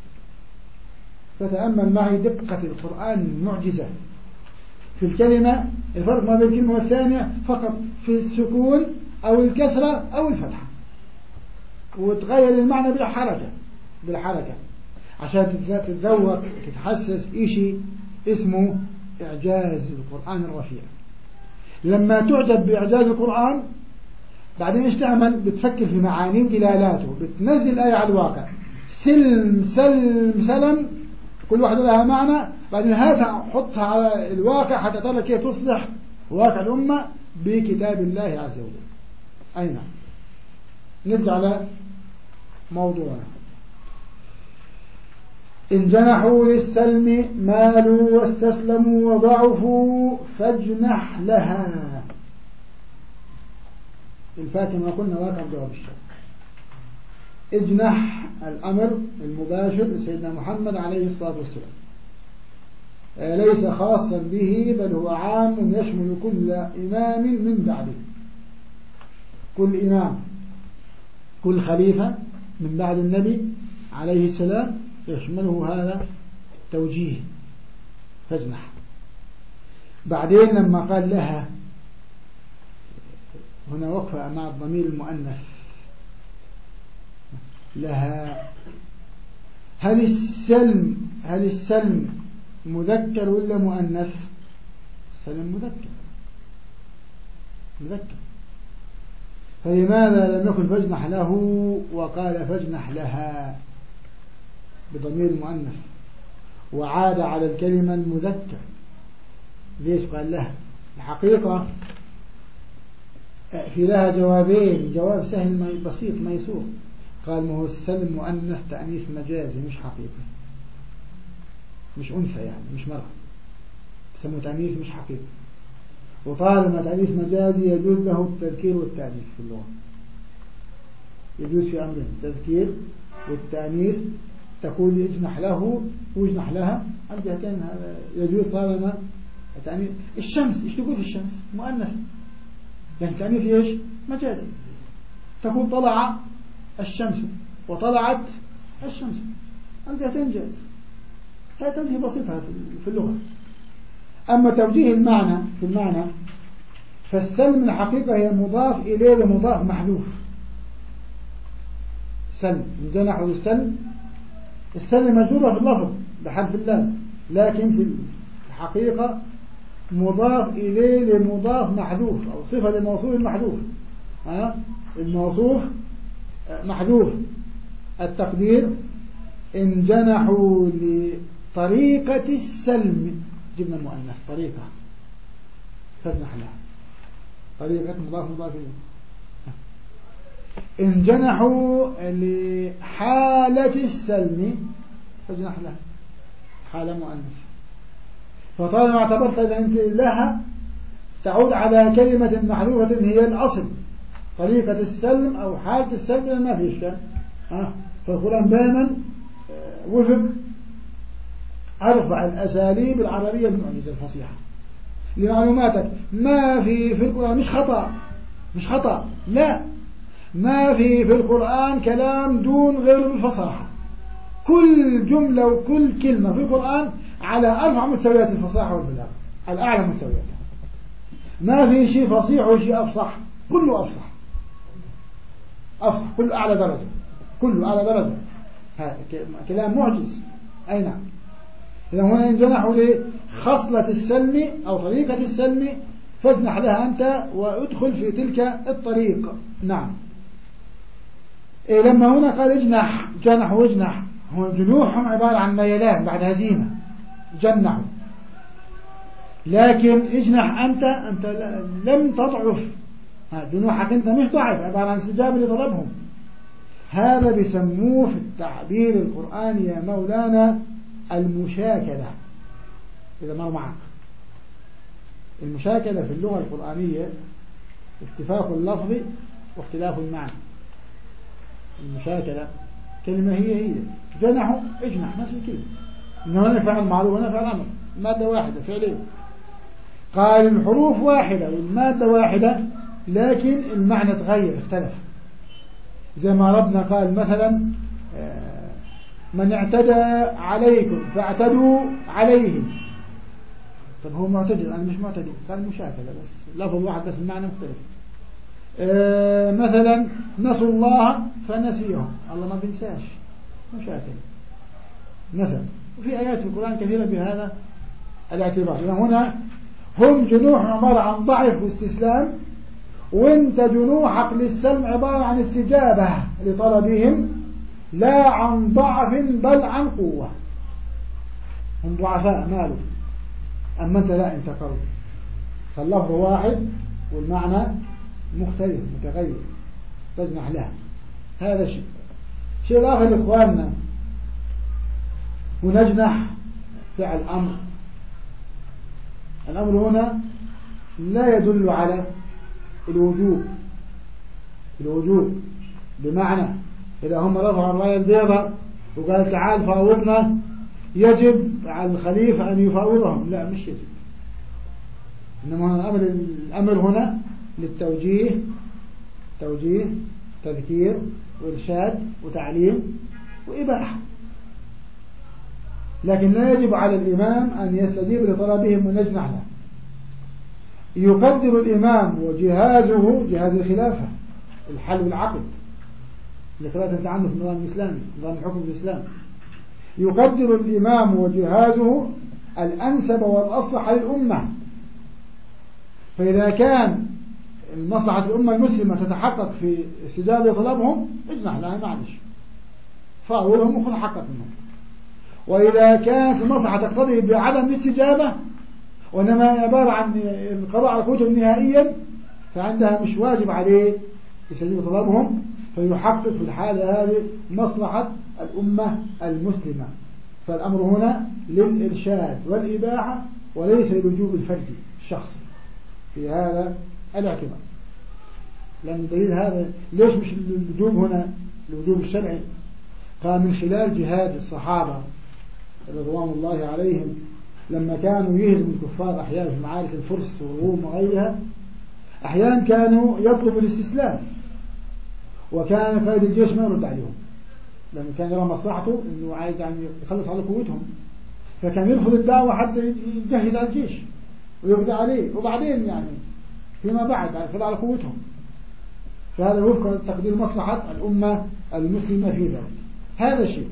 [SPEAKER 1] فتأمل معي دقة القرآن المعجزة في الكلمة، الفرق ما بين الكلمة والثانية فقط في السكون أو الكسرة أو الفتحة، وتغير المعنى بالحركة بالحركة عشان تتذوق تتحسس إشي اسمه إعجاز القرآن الرفيع. لما تعجب بإعجاز القرآن بعدين إيش تعمل؟ بتفكر في معاني ودلالاته، بتنزل آية على الواقع، سلم سلم سلم كل واحدة لها معنى، بعدين هاتها حطها على الواقع حتى ترى كيف تصلح واقع الأمة بكتاب الله عز وجل. أين نرجع على موضوعنا. إن جنحوا للسلم مالوا واستسلموا وضعفوا فاجنح لها. الفاء كما قلنا واقع جواب الشرط. اجنح الأمر المباشر لسيدنا محمد عليه الصلاة والسلام، ليس خاصا به بل هو عام يشمل كل إمام من بعده، كل إمام كل خليفة من بعد النبي عليه السلام يشمله هذا التوجيه فاجنح. بعدين لما قال لها هنا وقفة مع الضمير المؤنث لها، هل السلم هل السلم مذكر ولا مؤنث؟ السلم مذكر مذكر، فلماذا لم يقل فاجنح له وقال فاجنح لها بضمير المؤنث وعاد على الكلمة المذكر؟ ليش قال لها؟ الحقيقة في لها جوابين، جواب سهل بسيط ميسور. قال ما هو السلم مؤنث تأنيث مجازي مش حقيقي، مش أنثى يعني مش مرأة، سمو تأنيث مش حقيقي، وطالما تأنيث مجازي يجوز له التذكير والتأنيث في اللغة، يجوز في أمرين التذكير والتأنيث. تقول اجنح له واجنح لها عن جهتين، هذا يجوز طالما التأنيث. الشمس ايش تقول في الشمس؟ مؤنث، لأن التأنيث ايش؟ مجازي. تقول طلع الشمس وطلعت الشمس، أنت تنجز. هذا توجيه بسيطة في اللغة. أما توجيه المعنى في المعنى فالسلم الحقيقة هي مضاف إليه لمضاف محذوف. سلم نحو السلم، السلم مجرورة في اللفظ بحرف اللام، لكن في الحقيقة مضاف إليه لمضاف محذوف أو صفة لموصوف محذوف. ها الموصوف محذوف. التقدير إن جنحوا لطريقة السلم، جبنا المؤنث طريقة فاجنح لها، طريقة مضاف مضاف إليه. إن جنحوا لحالة السلم فاجنح لها، حالة مؤنث. فطالما اعتبرت إذا أنت لها تعود على كلمة محذوفة هي الأصل، طريقة السلم أو حالة السلم ما في إشكال. ها فالقرآن دائما وفق أرفع الأساليب العربية المعجزة الفصيحة. لمعلوماتك ما في في القرآن مش خطأ، مش خطأ لا، ما في في القرآن كلام دون غير الفصاحة. كل جملة وكل كلمة في القرآن على أرفع مستويات الفصاحة والبلاغة، على أعلى مستويات. ما في شيء فصيح وشيء أفصح، كله أفصح أفصح، كله أعلى درجة، كله أعلى درجة. كلام معجز. أي نعم. إذا هنا إن جنحوا لخصلة السلم أو طريقة السلم فاجنح لها أنت وادخل في تلك الطريق. نعم. إيه لما هنا قال اجنح، جنح واجنح، هو جنوحهم عبارة عن ميلان بعد هزيمة، جنحوا. لكن اجنح أنت، أنت لم تضعف، جنوحك أنت مش ضعف، عبارة عن استجابة لطلبهم. هذا بيسموه في التعبير القرآني يا مولانا المشاكلة. إذا مر معك المشاكلة في اللغة القرآنية اتفاق اللفظ واختلاف المعنى. المشاكلة كلمة هي هي، جنحوا اجنح نفس الكلمة، إنه هنا فعل معروف وهنا فعل أمر، مادة واحدة فعلين. قال الحروف واحدة والمادة واحدة لكن المعنى تغير اختلف. زي ما ربنا قال مثلا من اعتدى عليكم فاعتدوا عليه. طب هو معتدي، أنا مش معتدي، قال مشاكلة بس لفظ واحد بس المعنى مختلف. آه مثلا نسوا الله فنسيهم، الله ما بينساش، مشاكلة مثلا. وفي آيات في القرآن كثيرة بهذا الاعتبار. هنا هم جنوح عبارة عن ضعف واستسلام، وانت جنوحك للسلم عبارة عن استجابة لطلبهم لا عن ضعف بل عن قوة. هم ضعفاء ماله، أما أنت لا، أنت قوي. فاللفظ واحد والمعنى مختلف متغير، تجنح لها. هذا شيء. شيء الآخر إخواننا، ونجنح فعل أمر. الأمر هنا لا يدل على الوجوب، الوجوب بمعنى إذا هم رفعوا الراية البيضاء وقال تعال فاوضنا يجب على الخليفة أن يفاوضهم، لا مش يجب. إنما الأمر, الأمر هنا للتوجيه، توجيه تذكير وإرشاد وتعليم وإباحة. لكن لا يجب على الإمام أن يستجيب لطلبهم ونجنح له. يقدر الإمام وجهازه، جهاز الخلافة، الحل والعقد اللي قرأت عنه في النظام الإسلامي، نظام الحكم الإسلامي. يقدر الإمام وجهازه الأنسب والأصلح للأمة. فإذا كان مصلحة الأمة المسلمة تتحقق في استجابة طلبهم اجنح لها معلش، فاولهم وخذ حقك منهم. وإذا كانت المصلحة تقتضي بعدم الاستجابة وإنما عبارة عن القضاء على قوتهم نهائيا، فعندها مش واجب عليه يستجيب طلبهم، فيحقق في الحالة هذه مصلحة الأمة المسلمة. فالأمر هنا للإرشاد والإباحة وليس للوجوب الفردي الشخصي في هذا الاعتبار. لأن دليل هذا ليش مش الوجوب هنا الوجوب الشرعي؟ قال من خلال جهاد الصحابة رضوان الله عليهم لما كانوا يهزموا الكفار أحيانا في معارك الفرس والروم وغيرها، أحيانا كانوا يطلبوا الاستسلام، وكان قائد الجيش ما يرد عليهم، لأنه كان يرى مصلحته إنه عايز يعني يخلص على قوتهم، فكان يرفض الدعوة حتى يجهز على الجيش ويقضي عليه، وبعدين يعني فيما بعد يحافظ على قوتهم. فهذا وفق تقدير مصلحة الأمة المسلمة في ذلك. هذا شيء.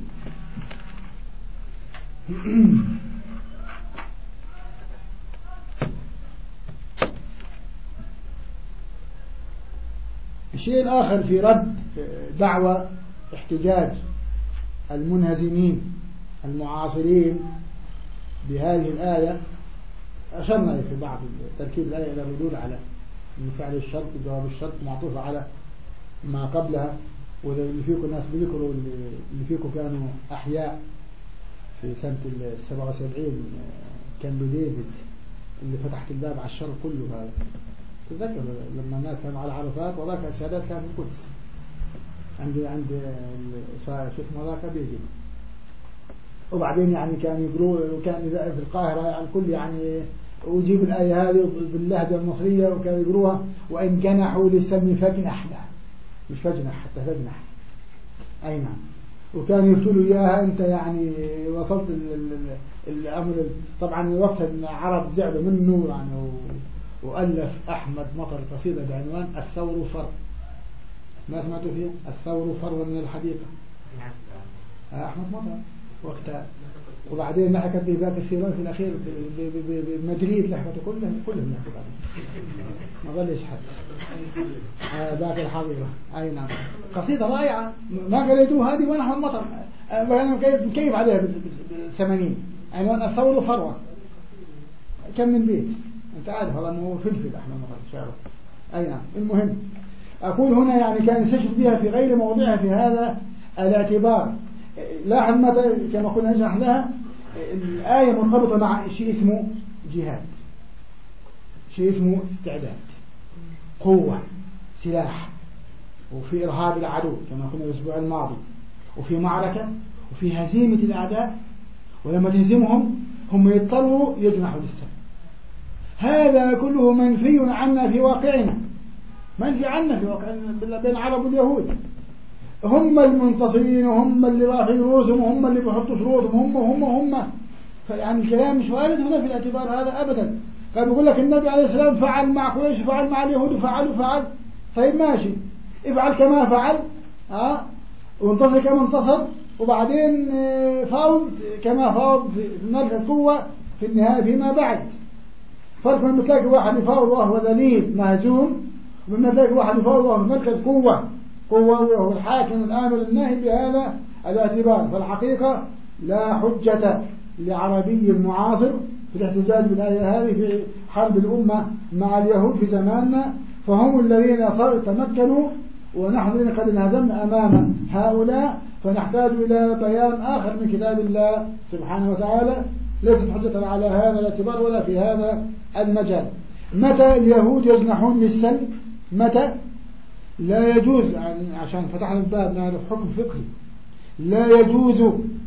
[SPEAKER 1] الشيء الآخر في رد دعوة احتجاج المنهزمين المعاصرين بهذه الآية، أشرنا في بعض تركيب الآية إلى الردود على أن فعل الشرط وجواب الشرط معطوف على ما قبلها. واللي فيكم ناس بذكروا اللي فيكم كانوا أحياء في سنة السبعة وسبعين كان بديفيد اللي فتحت الباب على الشر كله. هذا تذكر لما الناس كانوا على عرفات وذاك السادات كان في القدس عند عند شو اسمه ذاك بيجي، وبعدين يعني كان يقولوا وكان في القاهرة يعني الكل يعني ويجيب الآية هذه باللهجة المصرية وكان يقولوها وإن جنحوا للسلم فاجنح له، مش فاجنح حتى فاجنح. أي نعم. وكان يقولوا إياها أنت يعني وصلت الأمر. طبعا وقت العرب زعلوا منه يعني، وألف أحمد مطر قصيدة بعنوان الثور فر. ما سمعتوا فيها؟ الثور فر من الحديقة. أحمد مطر وقتها. وبعدين لحقت به باقي الثيران في الأخير بمدريد لحقته كلهم كلهم لحقوا ما ظلش حد باقي الحظيرة. أي نعم. قصيدة رائعة ما قريتوها هذه وأنا أحمد مطر أنا مكيف عليها بالثمانين عنوان الثور فروة. كم من بيت أنت عارف هذا أنه فلفل أحمد مطر شعره. أي نعم. المهم أقول هنا يعني كان يستشهد بها في غير موضعها في هذا الاعتبار. لاحظ متى كما قلنا نشرح لها الآية مرتبطة مع شيء اسمه جهاد، شيء اسمه استعداد، قوة، سلاح، وفي إرهاب العدو كما قلنا الأسبوع الماضي، وفي معركة، وفي هزيمة الأعداء، ولما تهزمهم هم يضطروا يجنحوا للسلم. هذا كله منفي عنا في واقعنا، منفي عنا في واقعنا بين العرب واليهود. هم المنتصرين وهم اللي رافعين رؤوسهم وهم اللي بيحطوا شروطهم، هم هم هم فيعني الكلام مش وارد هنا في الاعتبار هذا ابدا. كان بيقول لك النبي عليه السلام فعل مع قريش فعل مع اليهود وفعل وفعل. طيب ماشي، افعل كما فعل ها أه؟ وانتصر كما انتصر، وبعدين فاوض كما فاوض في مركز قوة في النهاية فيما بعد. فرق من تلاقي واحد يفاوض وهو ذليل مهزوم، ومن تلاقي واحد يفاوض وهو في مركز قوة قوة وهو الحاكم الآمر الناهي بهذا الاعتبار. فالحقيقة لا حجة لعربي معاصر في الاحتجاج بالآية هذه في حرب الأمة مع اليهود في زماننا، فهم الذين تمكنوا ونحن الذين قد انهزمنا أمام هؤلاء. فنحتاج إلى بيان آخر من كتاب الله سبحانه وتعالى ليست حجة على هذا الاعتبار ولا في هذا المجال. متى اليهود يجنحون للسلم؟ متى؟ لا يجوز، عشان فتحنا الباب نعرف حكم فقهي، لا يجوز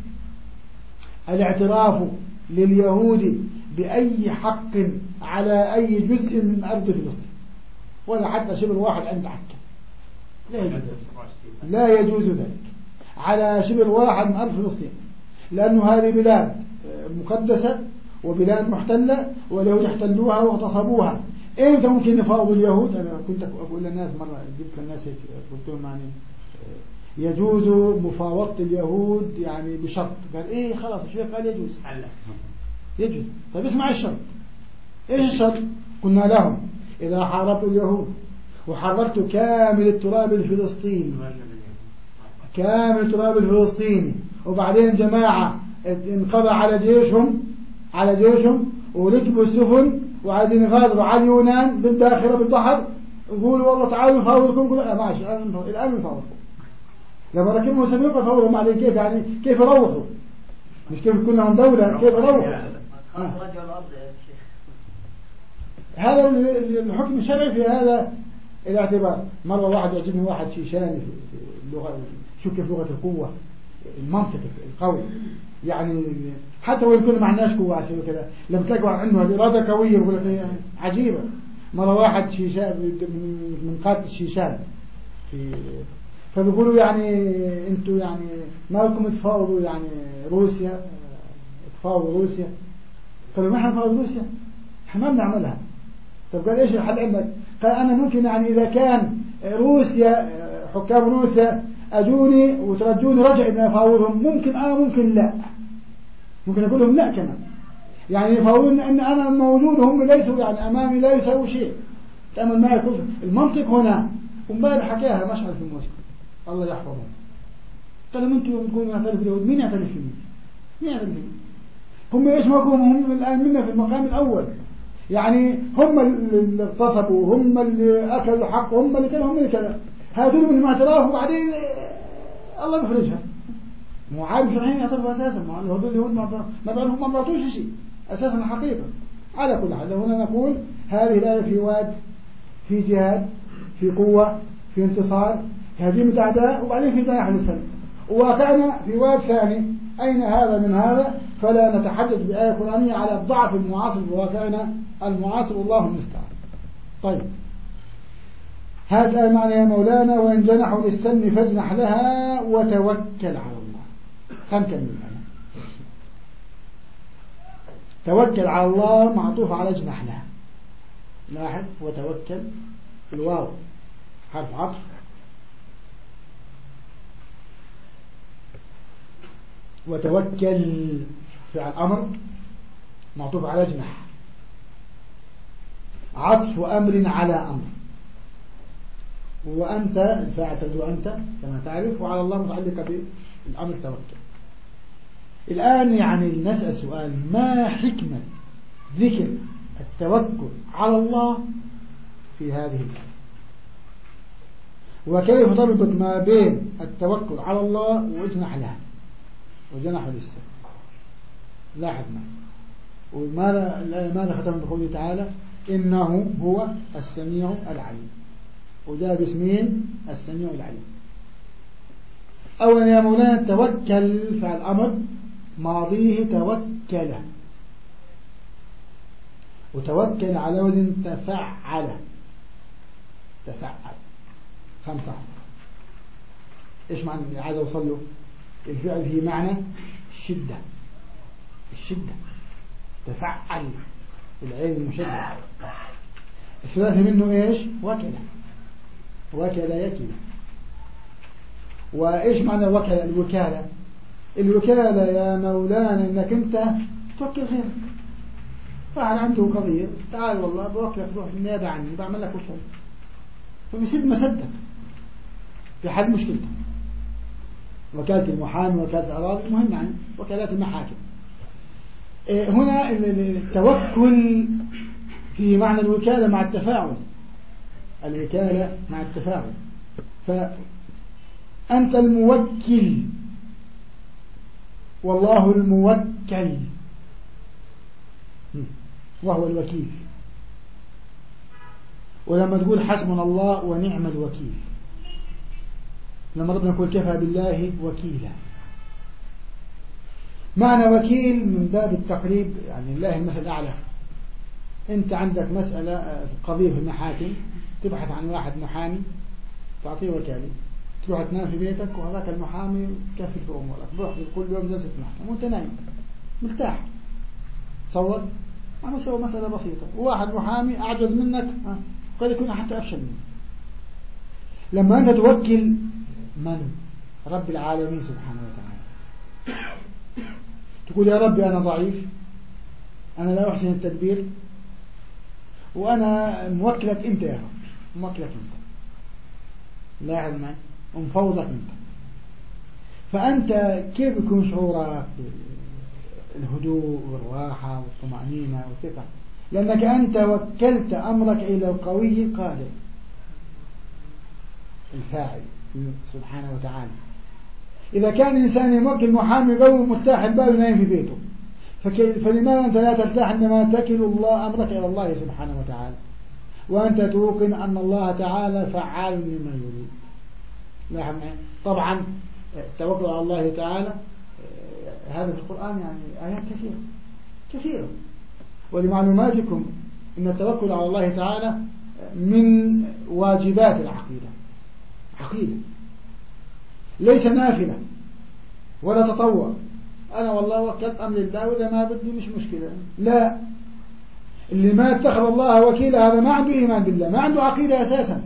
[SPEAKER 1] الاعتراف لليهود بأي حق على أي جزء من أرض فلسطين ولا حتى شبر واحد عند حق. لا يجوز, لا يجوز ذلك على شبر واحد من أرض فلسطين، لأنه هذه بلاد مقدسة وبلاد محتلة واليهود احتلوها واغتصبوها. ايمتى ممكن يفاوضوا اليهود؟ انا كنت اقول للناس مره جبت الناس هيك قلت لهم يعني يجوز مفاوضه اليهود يعني بشرط. قال ايه خلاص الشيخ قال يجوز يجوز. طيب اسمع الشرط. ايش الشرط؟ قلنا لهم اذا حاربت اليهود وحررت كامل التراب الفلسطيني كامل التراب الفلسطيني وبعدين جماعه انقضى على جيشهم على جيشهم وركبوا السفن وعايزين يغادروا على اليونان بالداخله بالبحر، يقولوا والله تعالوا نفاوضكم. يقولوا لا ماشي الان نفاوضكم. لما ركبوا سفينه يفاوضوا عليه كيف يعني كيف يروحوا؟ مش كيف يكون لهم دوله كيف يروحوا؟ هذا الحكم الشرعي في هذا الاعتبار. مره واحد يعجبني واحد شيشاني في اللغه شو كيف لغه القوه المنطق القوي يعني حتى وإن كنا معناش قوة عسكرية كذا لما تلاقوا عنده هذه إرادة قوية يقول لك عجيبة. مرة واحد شيشان من قادة الشيشان في فبيقولوا يعني انتوا يعني ما لكم تفاوضوا يعني روسيا، تفاوضوا روسيا. قالوا ما احنا نفاوض روسيا، احنا ما بنعملها. طب قال ايش الحل عندك؟ قال انا ممكن يعني اذا كان روسيا حكام روسيا اجوني وترجوني رجع اني افاوضهم، ممكن انا ممكن لا، ممكن اقول لهم لا كمان، يعني يفاوضون ان انا موجود وهم ليسوا يعني امامي لا يسووا شيء. تأمل معي كل المنطق هنا. ومبارح حكاها مشعل في موسكو الله يحفظهم، قال لهم انتم تقولوا يعترف اليهود، مين يعترف فيهم؟ مين يعترف فيهم؟ هم ايش موقفهم؟ هم الان منا في المقام الاول، يعني هم اللي اغتصبوا، هم اللي اكلوا حق، هم اللي كذا، هم اللي كذا، هاتوا لهم الاعتراف وبعدين الله بيفرجها. مو عارف الحين يعترفوا اساسا، ما هذول اليهود ما بعرفوا، ما بعطوش شيء اساسا حقيقه. على كل حال هنا نقول هذه الايه في واد، في جهاد، في قوه، في انتصار، في هزيمه اعداء، وبعدين في جناح للسلم. وواقعنا في واد ثاني، اين هذا من هذا؟ فلا نتحجج بآية قرآنية على الضعف المعاصر بواقعنا المعاصر، والله المستعان. طيب هذا معنى يا مولانا وإن جنحوا للسلم فاجنح لها وتوكل على الله. خمكن من أنا توكل على الله معطوف على اجنح لها. لاحظ وتوكل الواو حرف عطف، وتوكل فعل أمر معطوف على جناح، عطف أمر على أمر، وأنت الفاعل تجد أنت كما تعرف، وعلى الله متعلقة بالأمر توكل. الآن يعني نسأل سؤال، ما حكمة ذكر التوكل على الله في هذه الآية؟ وكيف تربط ما بين التوكل على الله واجنح لها وجنح للسلم؟ لاحظ معي. وماذا ماذا ختم بقوله تعالى إنه هو السميع العليم، وجاء باسمين السميع العليم. أولا يا مولانا توكل فعل أمر ماضيه توكل، وتوكل على وزن تفعل، تفعل خمسة. إيش معنى اللي عايز أوصل له؟ الفعل فيه معنى الشدة، الشدة تفعل العين المشدد. الثلاثة منه إيش؟ وكل، وكل يكل. وإيش معنى وكل؟ الوكالة. الوكالة يا مولانا إنك أنت توكل غيرك، واحد عنده قضية، تعال والله بوكلك روح النيابة عني بعمل لك وكالة، فبيسد مسدك في حل مشكلتك. وكالة المحامي، وكالة الأراضي، مهم يعني وكالات المحاكم. هنا التوكل في معنى الوكالة مع التفاعل، الوكالة مع التفاعل. فأنت الموكل والله الموكل وهو الوكيل. ولما تقول حسبنا الله ونعم الوكيل، لما ربنا يقول كفى بالله وكيلا، معنى وكيل من باب التقريب، يعني الله المثل الأعلى. أنت عندك مسألة قضية في المحاكم، تبحث عن واحد محامي تعطيه وكالة، تروح تنام في بيتك وهذاك المحامي كفي في أمورك، بروح كل يوم جلسة محكمة وأنت نايم مرتاح. تصور أنا سوى مسألة بسيطة، وواحد محامي أعجز منك، قد يكون حتى أفشل منك. لما أنت توكل من؟ رب العالمين سبحانه وتعالى، تقول يا ربي أنا ضعيف، أنا لا أحسن التدبير، وأنا موكلك أنت يا رب، موكلك أنت، لاحظ معي، ومفوضك أنت. فأنت كيف يكون شعورك بالهدوء والراحة والطمأنينة والثقة؟ لأنك أنت وكلت أمرك إلى القوي القادر الفاعل سبحانه وتعالى. إذا كان إنسان يوكل محامي قوي مرتاح البال ونايم في بيته، فلماذا أنت لا ترتاح عندما تكل الله أمرك إلى الله سبحانه وتعالى، وأنت توقن أن الله تعالى فعال لما يريد؟ طبعا التوكل على الله تعالى هذا في القرآن يعني آيات كثيرة كثيرة. ولمعلوماتكم أن التوكل على الله تعالى من واجبات العقيدة، عقيدة ليس نافلة ولا تطوع، أنا والله وكلت أمر الله وإذا ما بدي مش مشكلة. لا، اللي ما اتخذ الله وكيلا هذا ما عنده إيمان بالله، ما عنده عقيدة أساسا.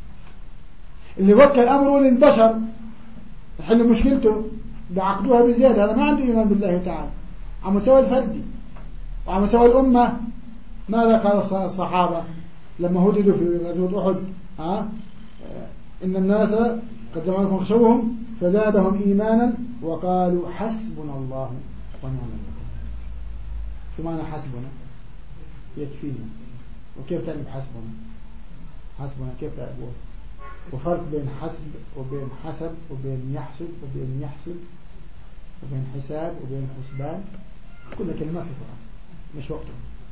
[SPEAKER 1] اللي وكل أمره للبشر يحل مشكلته بعقدوها بزيادة، هذا ما عنده إيمان بالله تعالى. على مستوى الفردي وعلى مستوى الأمة، ماذا قال الصحابة لما هددوا في غزوة أحد؟ ها؟ إن الناس قد جمعوا لكم خشوهم فزادهم إيمانا وقالوا حسبنا الله ونعم الوكيل. شو معنى حسبنا؟ يكفينا. وكيف تعرف حسبنا؟ حسبنا كيف تعرفوه؟ وفرق بين حسب وبين حسب وبين يحسب وبين يحسب وبين حساب وبين حسبان، كل كلمة في القرآن. مش وقته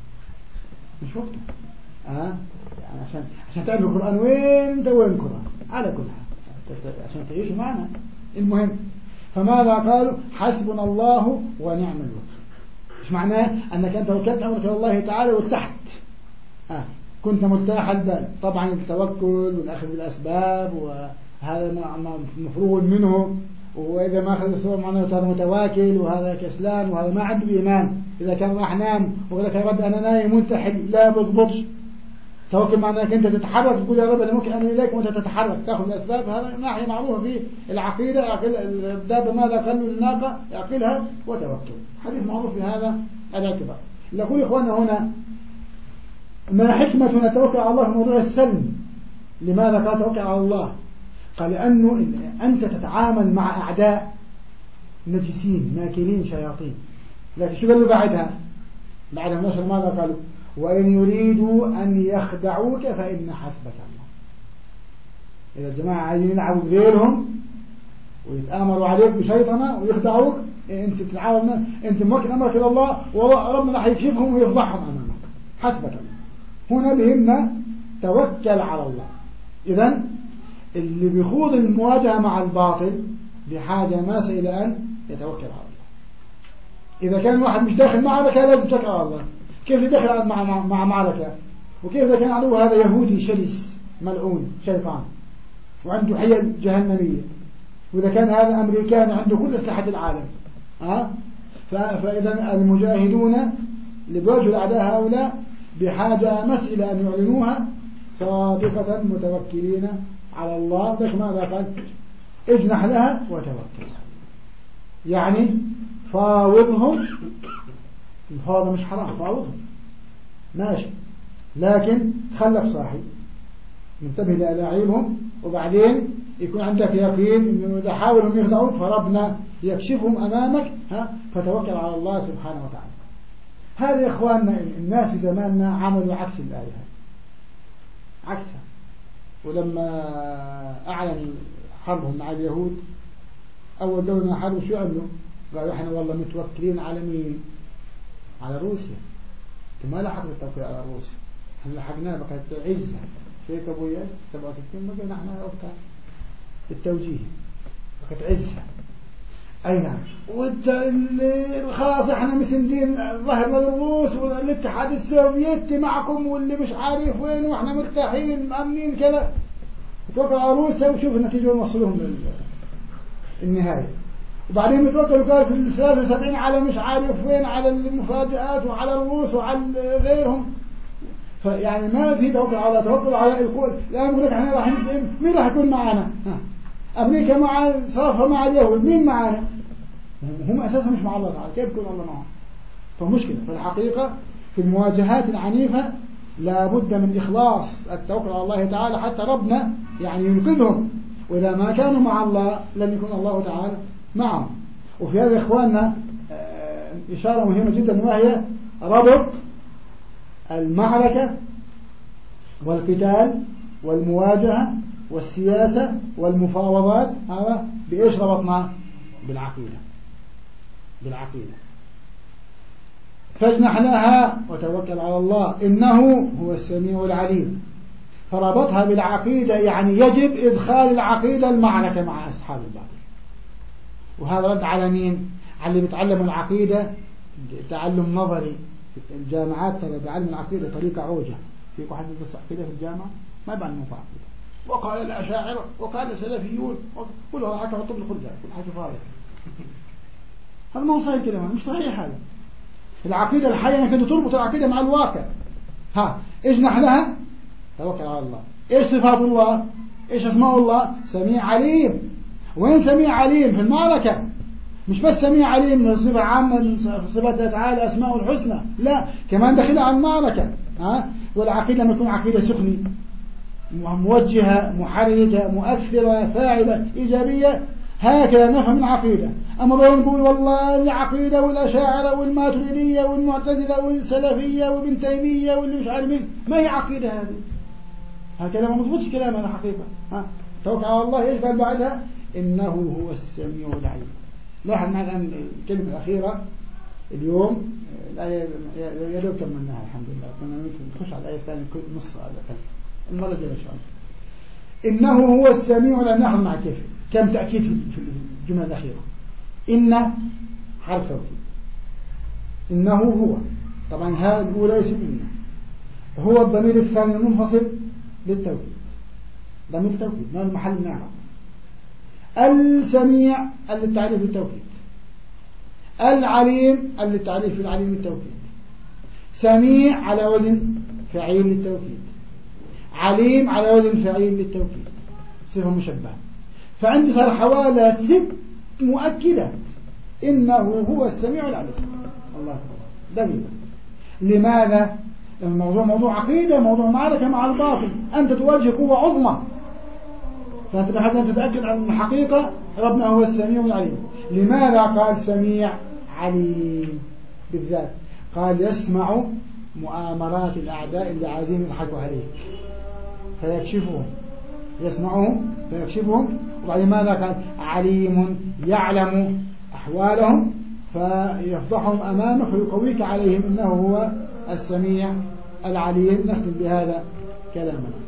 [SPEAKER 1] مش وقته آه؟ يعني عشان عشان تعرف القرآن وين انت وين القرآن على كل حال عشان تعيشوا معنا. المهم، فماذا قالوا؟ حسبنا الله ونعم الوكيل. مش معناه أنك أنت وكلت أمرك الله تعالى وارتحت، آه. كنت مرتاح البال. طبعا التوكل والأخذ بالأسباب وهذا مفروغ منه، وإذا ما أخذ الأسباب معناه هذا متواكل وهذا كسلان وهذا ما عنده إيمان. إذا كان راح نام وقال لك يا رب أنا نايم وأنت حل، لا بضبطش. توكل معناه أنك أنت تتحرك تقول يا رب أنا ممكن أمر إليك وأنت تتحرك تأخذ الأسباب. هذا ناحية معروفة في العقيدة. عقل الدابة ماذا قالوا للناقة؟ يعقلها وتوكل. حديث معروف في هذا الاعتبار. نقول إخواننا هنا ما حكمة نتوكل على الله في موضوع السلم. لماذا قال توكل على الله؟ قال لأنه أنت تتعامل مع أعداء نجسين ماكلين شياطين. لكن شو قالوا بعدها؟ بعدها النشر ماذا قالوا؟ وإن يريدوا أن يخدعوك فإن حسبك الله. إذا الجماعة عايزين يلعبوا غيرهم ويتآمروا عليك بشيطنة ويخدعوك، أنت تتعامل، أنت موكل أمرك إلى الله وربنا راح يكشفهم ويفضحهم أمامك. حسبك الله. هنا بهمنا توكل على الله. إذن اللي بيخوض المواجهة مع الباطل بحاجة ماسة إلى أن يتوكل على الله. إذا كان واحد مش داخل معركة لازم يتوكل على الله. كيف يدخل مع مع معركة؟ وكيف إذا كان عدو هذا يهودي شرس ملعون شيطان وعنده حيل جهنمية، وإذا كان هذا أمريكاني عنده كل أسلحة العالم، أه؟ فإذا المجاهدون اللي بيواجهوا الأعداء هؤلاء بحاجة مسئلة أن يعلنوها صادقة متوكلين على الله. لك ماذا قال؟ اجنح لها وتوكل. يعني فاوضهم. هذا مش حرام، فاوضهم ماشي، لكن خلك صاحي منتبه لألاعيبهم، وبعدين يكون عندك يقين إنه إذا حاولوا يخدعوك فربنا يكشفهم أمامك، ها فتوكل على الله سبحانه وتعالى. هذا يا إخواننا الناس في زماننا عملوا عكس الآية، عكسها. ولما أعلن حربهم مع اليهود أول دولة من حرب شو عملوا؟ قالوا إحنا والله متوكلين على مين؟ على روسيا. ما لحقنا التوكل على روسيا، إحنا لحقناها بقت عزة شيء أبويا سبعة وستين بقينا إحنا وقتها التوجيه بقت عزة. أي نعم. خلاص إحنا مسندين ظهر الروس والاتحاد السوفيتي معكم واللي مش عارف وين وإحنا مرتاحين مأمنين كذا. توكل على روسيا وشوف النتيجة ونوصلهم للنهاية. وبعدين متوكلوا قال في الثلاثة وسبعين على مش عارف وين، على المفاجآت وعلى الروس وعلى غيرهم. فيعني ما في توكل على توكل على القوة. الآن يقول لك إحنا راح مين راح يكون معنا؟ أمريكا مع صافها مع اليهود، مين معنا؟ هم أساسا مش مع الله تعالى، كيف يكون الله معهم؟ فمشكلة. فالحقيقة في المواجهات العنيفة لا بد من إخلاص التوكل على الله تعالى حتى ربنا يعني ينقذهم. وإذا ما كانوا مع الله لن يكون الله تعالى معهم. وفي هذا إخواننا إشارة مهمة جدا، وهي ربط المعركة والقتال والمواجهة والسياسة والمفاوضات. هذا بإيش ربطنا؟ بالعقيدة. بالعقيدة. فاجنح لها وتوكل على الله إنه هو السميع العليم. فربطها بالعقيدة يعني يجب إدخال العقيدة المعركة مع أصحاب الباطل. وهذا رد على مين؟ على اللي بيتعلموا العقيدة تعلم نظري في الجامعات. ترى بيعلم العقيدة طريقة عوجة. في واحد يدرس عقيدة في الجامعة ما يبان إنه في عقيدة، وقال الأشاعرة وقال السلفيون، كل هذا حكى وطب الخلجة، كل حكى فاضي. هذا ما هو صحيح كده، مش صحيح هذا. العقيدة الحية انك انت تربط العقيدة مع الواقع. ها اجنح لها، توكل على الله. ايش صفات الله؟ ايش اسماء الله؟ سميع عليم. وين سميع عليم؟ في المعركة. مش بس سميع عليم من صفة عامة من صفات تعالى أسماء الحسنى، لا كمان داخلها عن المعركة. ها والعقيدة لما تكون عقيدة سخنة موجهة محركة مؤثرة فاعلة إيجابية، هكذا نفهم العقيدة. أما بقول نقول والله العقيدة والأشاعرة والماتريدية والمعتزلة والسلفية وابن تيمية واللي مش عارف مين، ما هي عقيدة هذه؟ هكذا ما مضبوطش كلام هذا حقيقة. ها توكل على الله. ايش قال بعدها؟ إنه هو السميع العليم. لاحظ معنا الآن الكلمة الأخيرة اليوم، الآية يا دوب كملناها الحمد لله، كنا نخش على الآية الثانية كل نص على الأقل المرة الجاية إن شاء الله. إنه هو السميع العليم. لاحظ مع كيف كم تأكيد في الجملة الأخيرة. إن حرف توكيد، إنه هو، طبعا هذا الأولى اسم إن، هو الضمير الثاني المنفصل للتوكيد، ضمير التوكيد ما المحل نعرف. السميع للتعريف بالتوكيد، العليم للتعريف بالعليم بالتوكيد، سميع على وزن فعيل للتوكيد، عليم على وزن فعيل للتوكيد، صفة مشبهة. فعندي صار حوالي ست مؤكدات. إنه هو السميع العليم. الله دليل. لماذا؟ الموضوع موضوع عقيدة، موضوع معركة مع الباطل، أنت تواجه قوة عظمى، فأنت لحد أن تتأكد عن الحقيقة ربنا هو السميع العليم. لماذا قال سميع عليم بالذات؟ قال يسمع مؤامرات الأعداء اللي عايزين يضحكوا عليك فيكشفهم، يسمعهم فيكشفهم. وبعد ماذا قال؟ عليم يعلم أحوالهم فيفضحهم أمامك ويقويك عليهم. إنه هو السميع العليم. نختم بهذا كلامنا.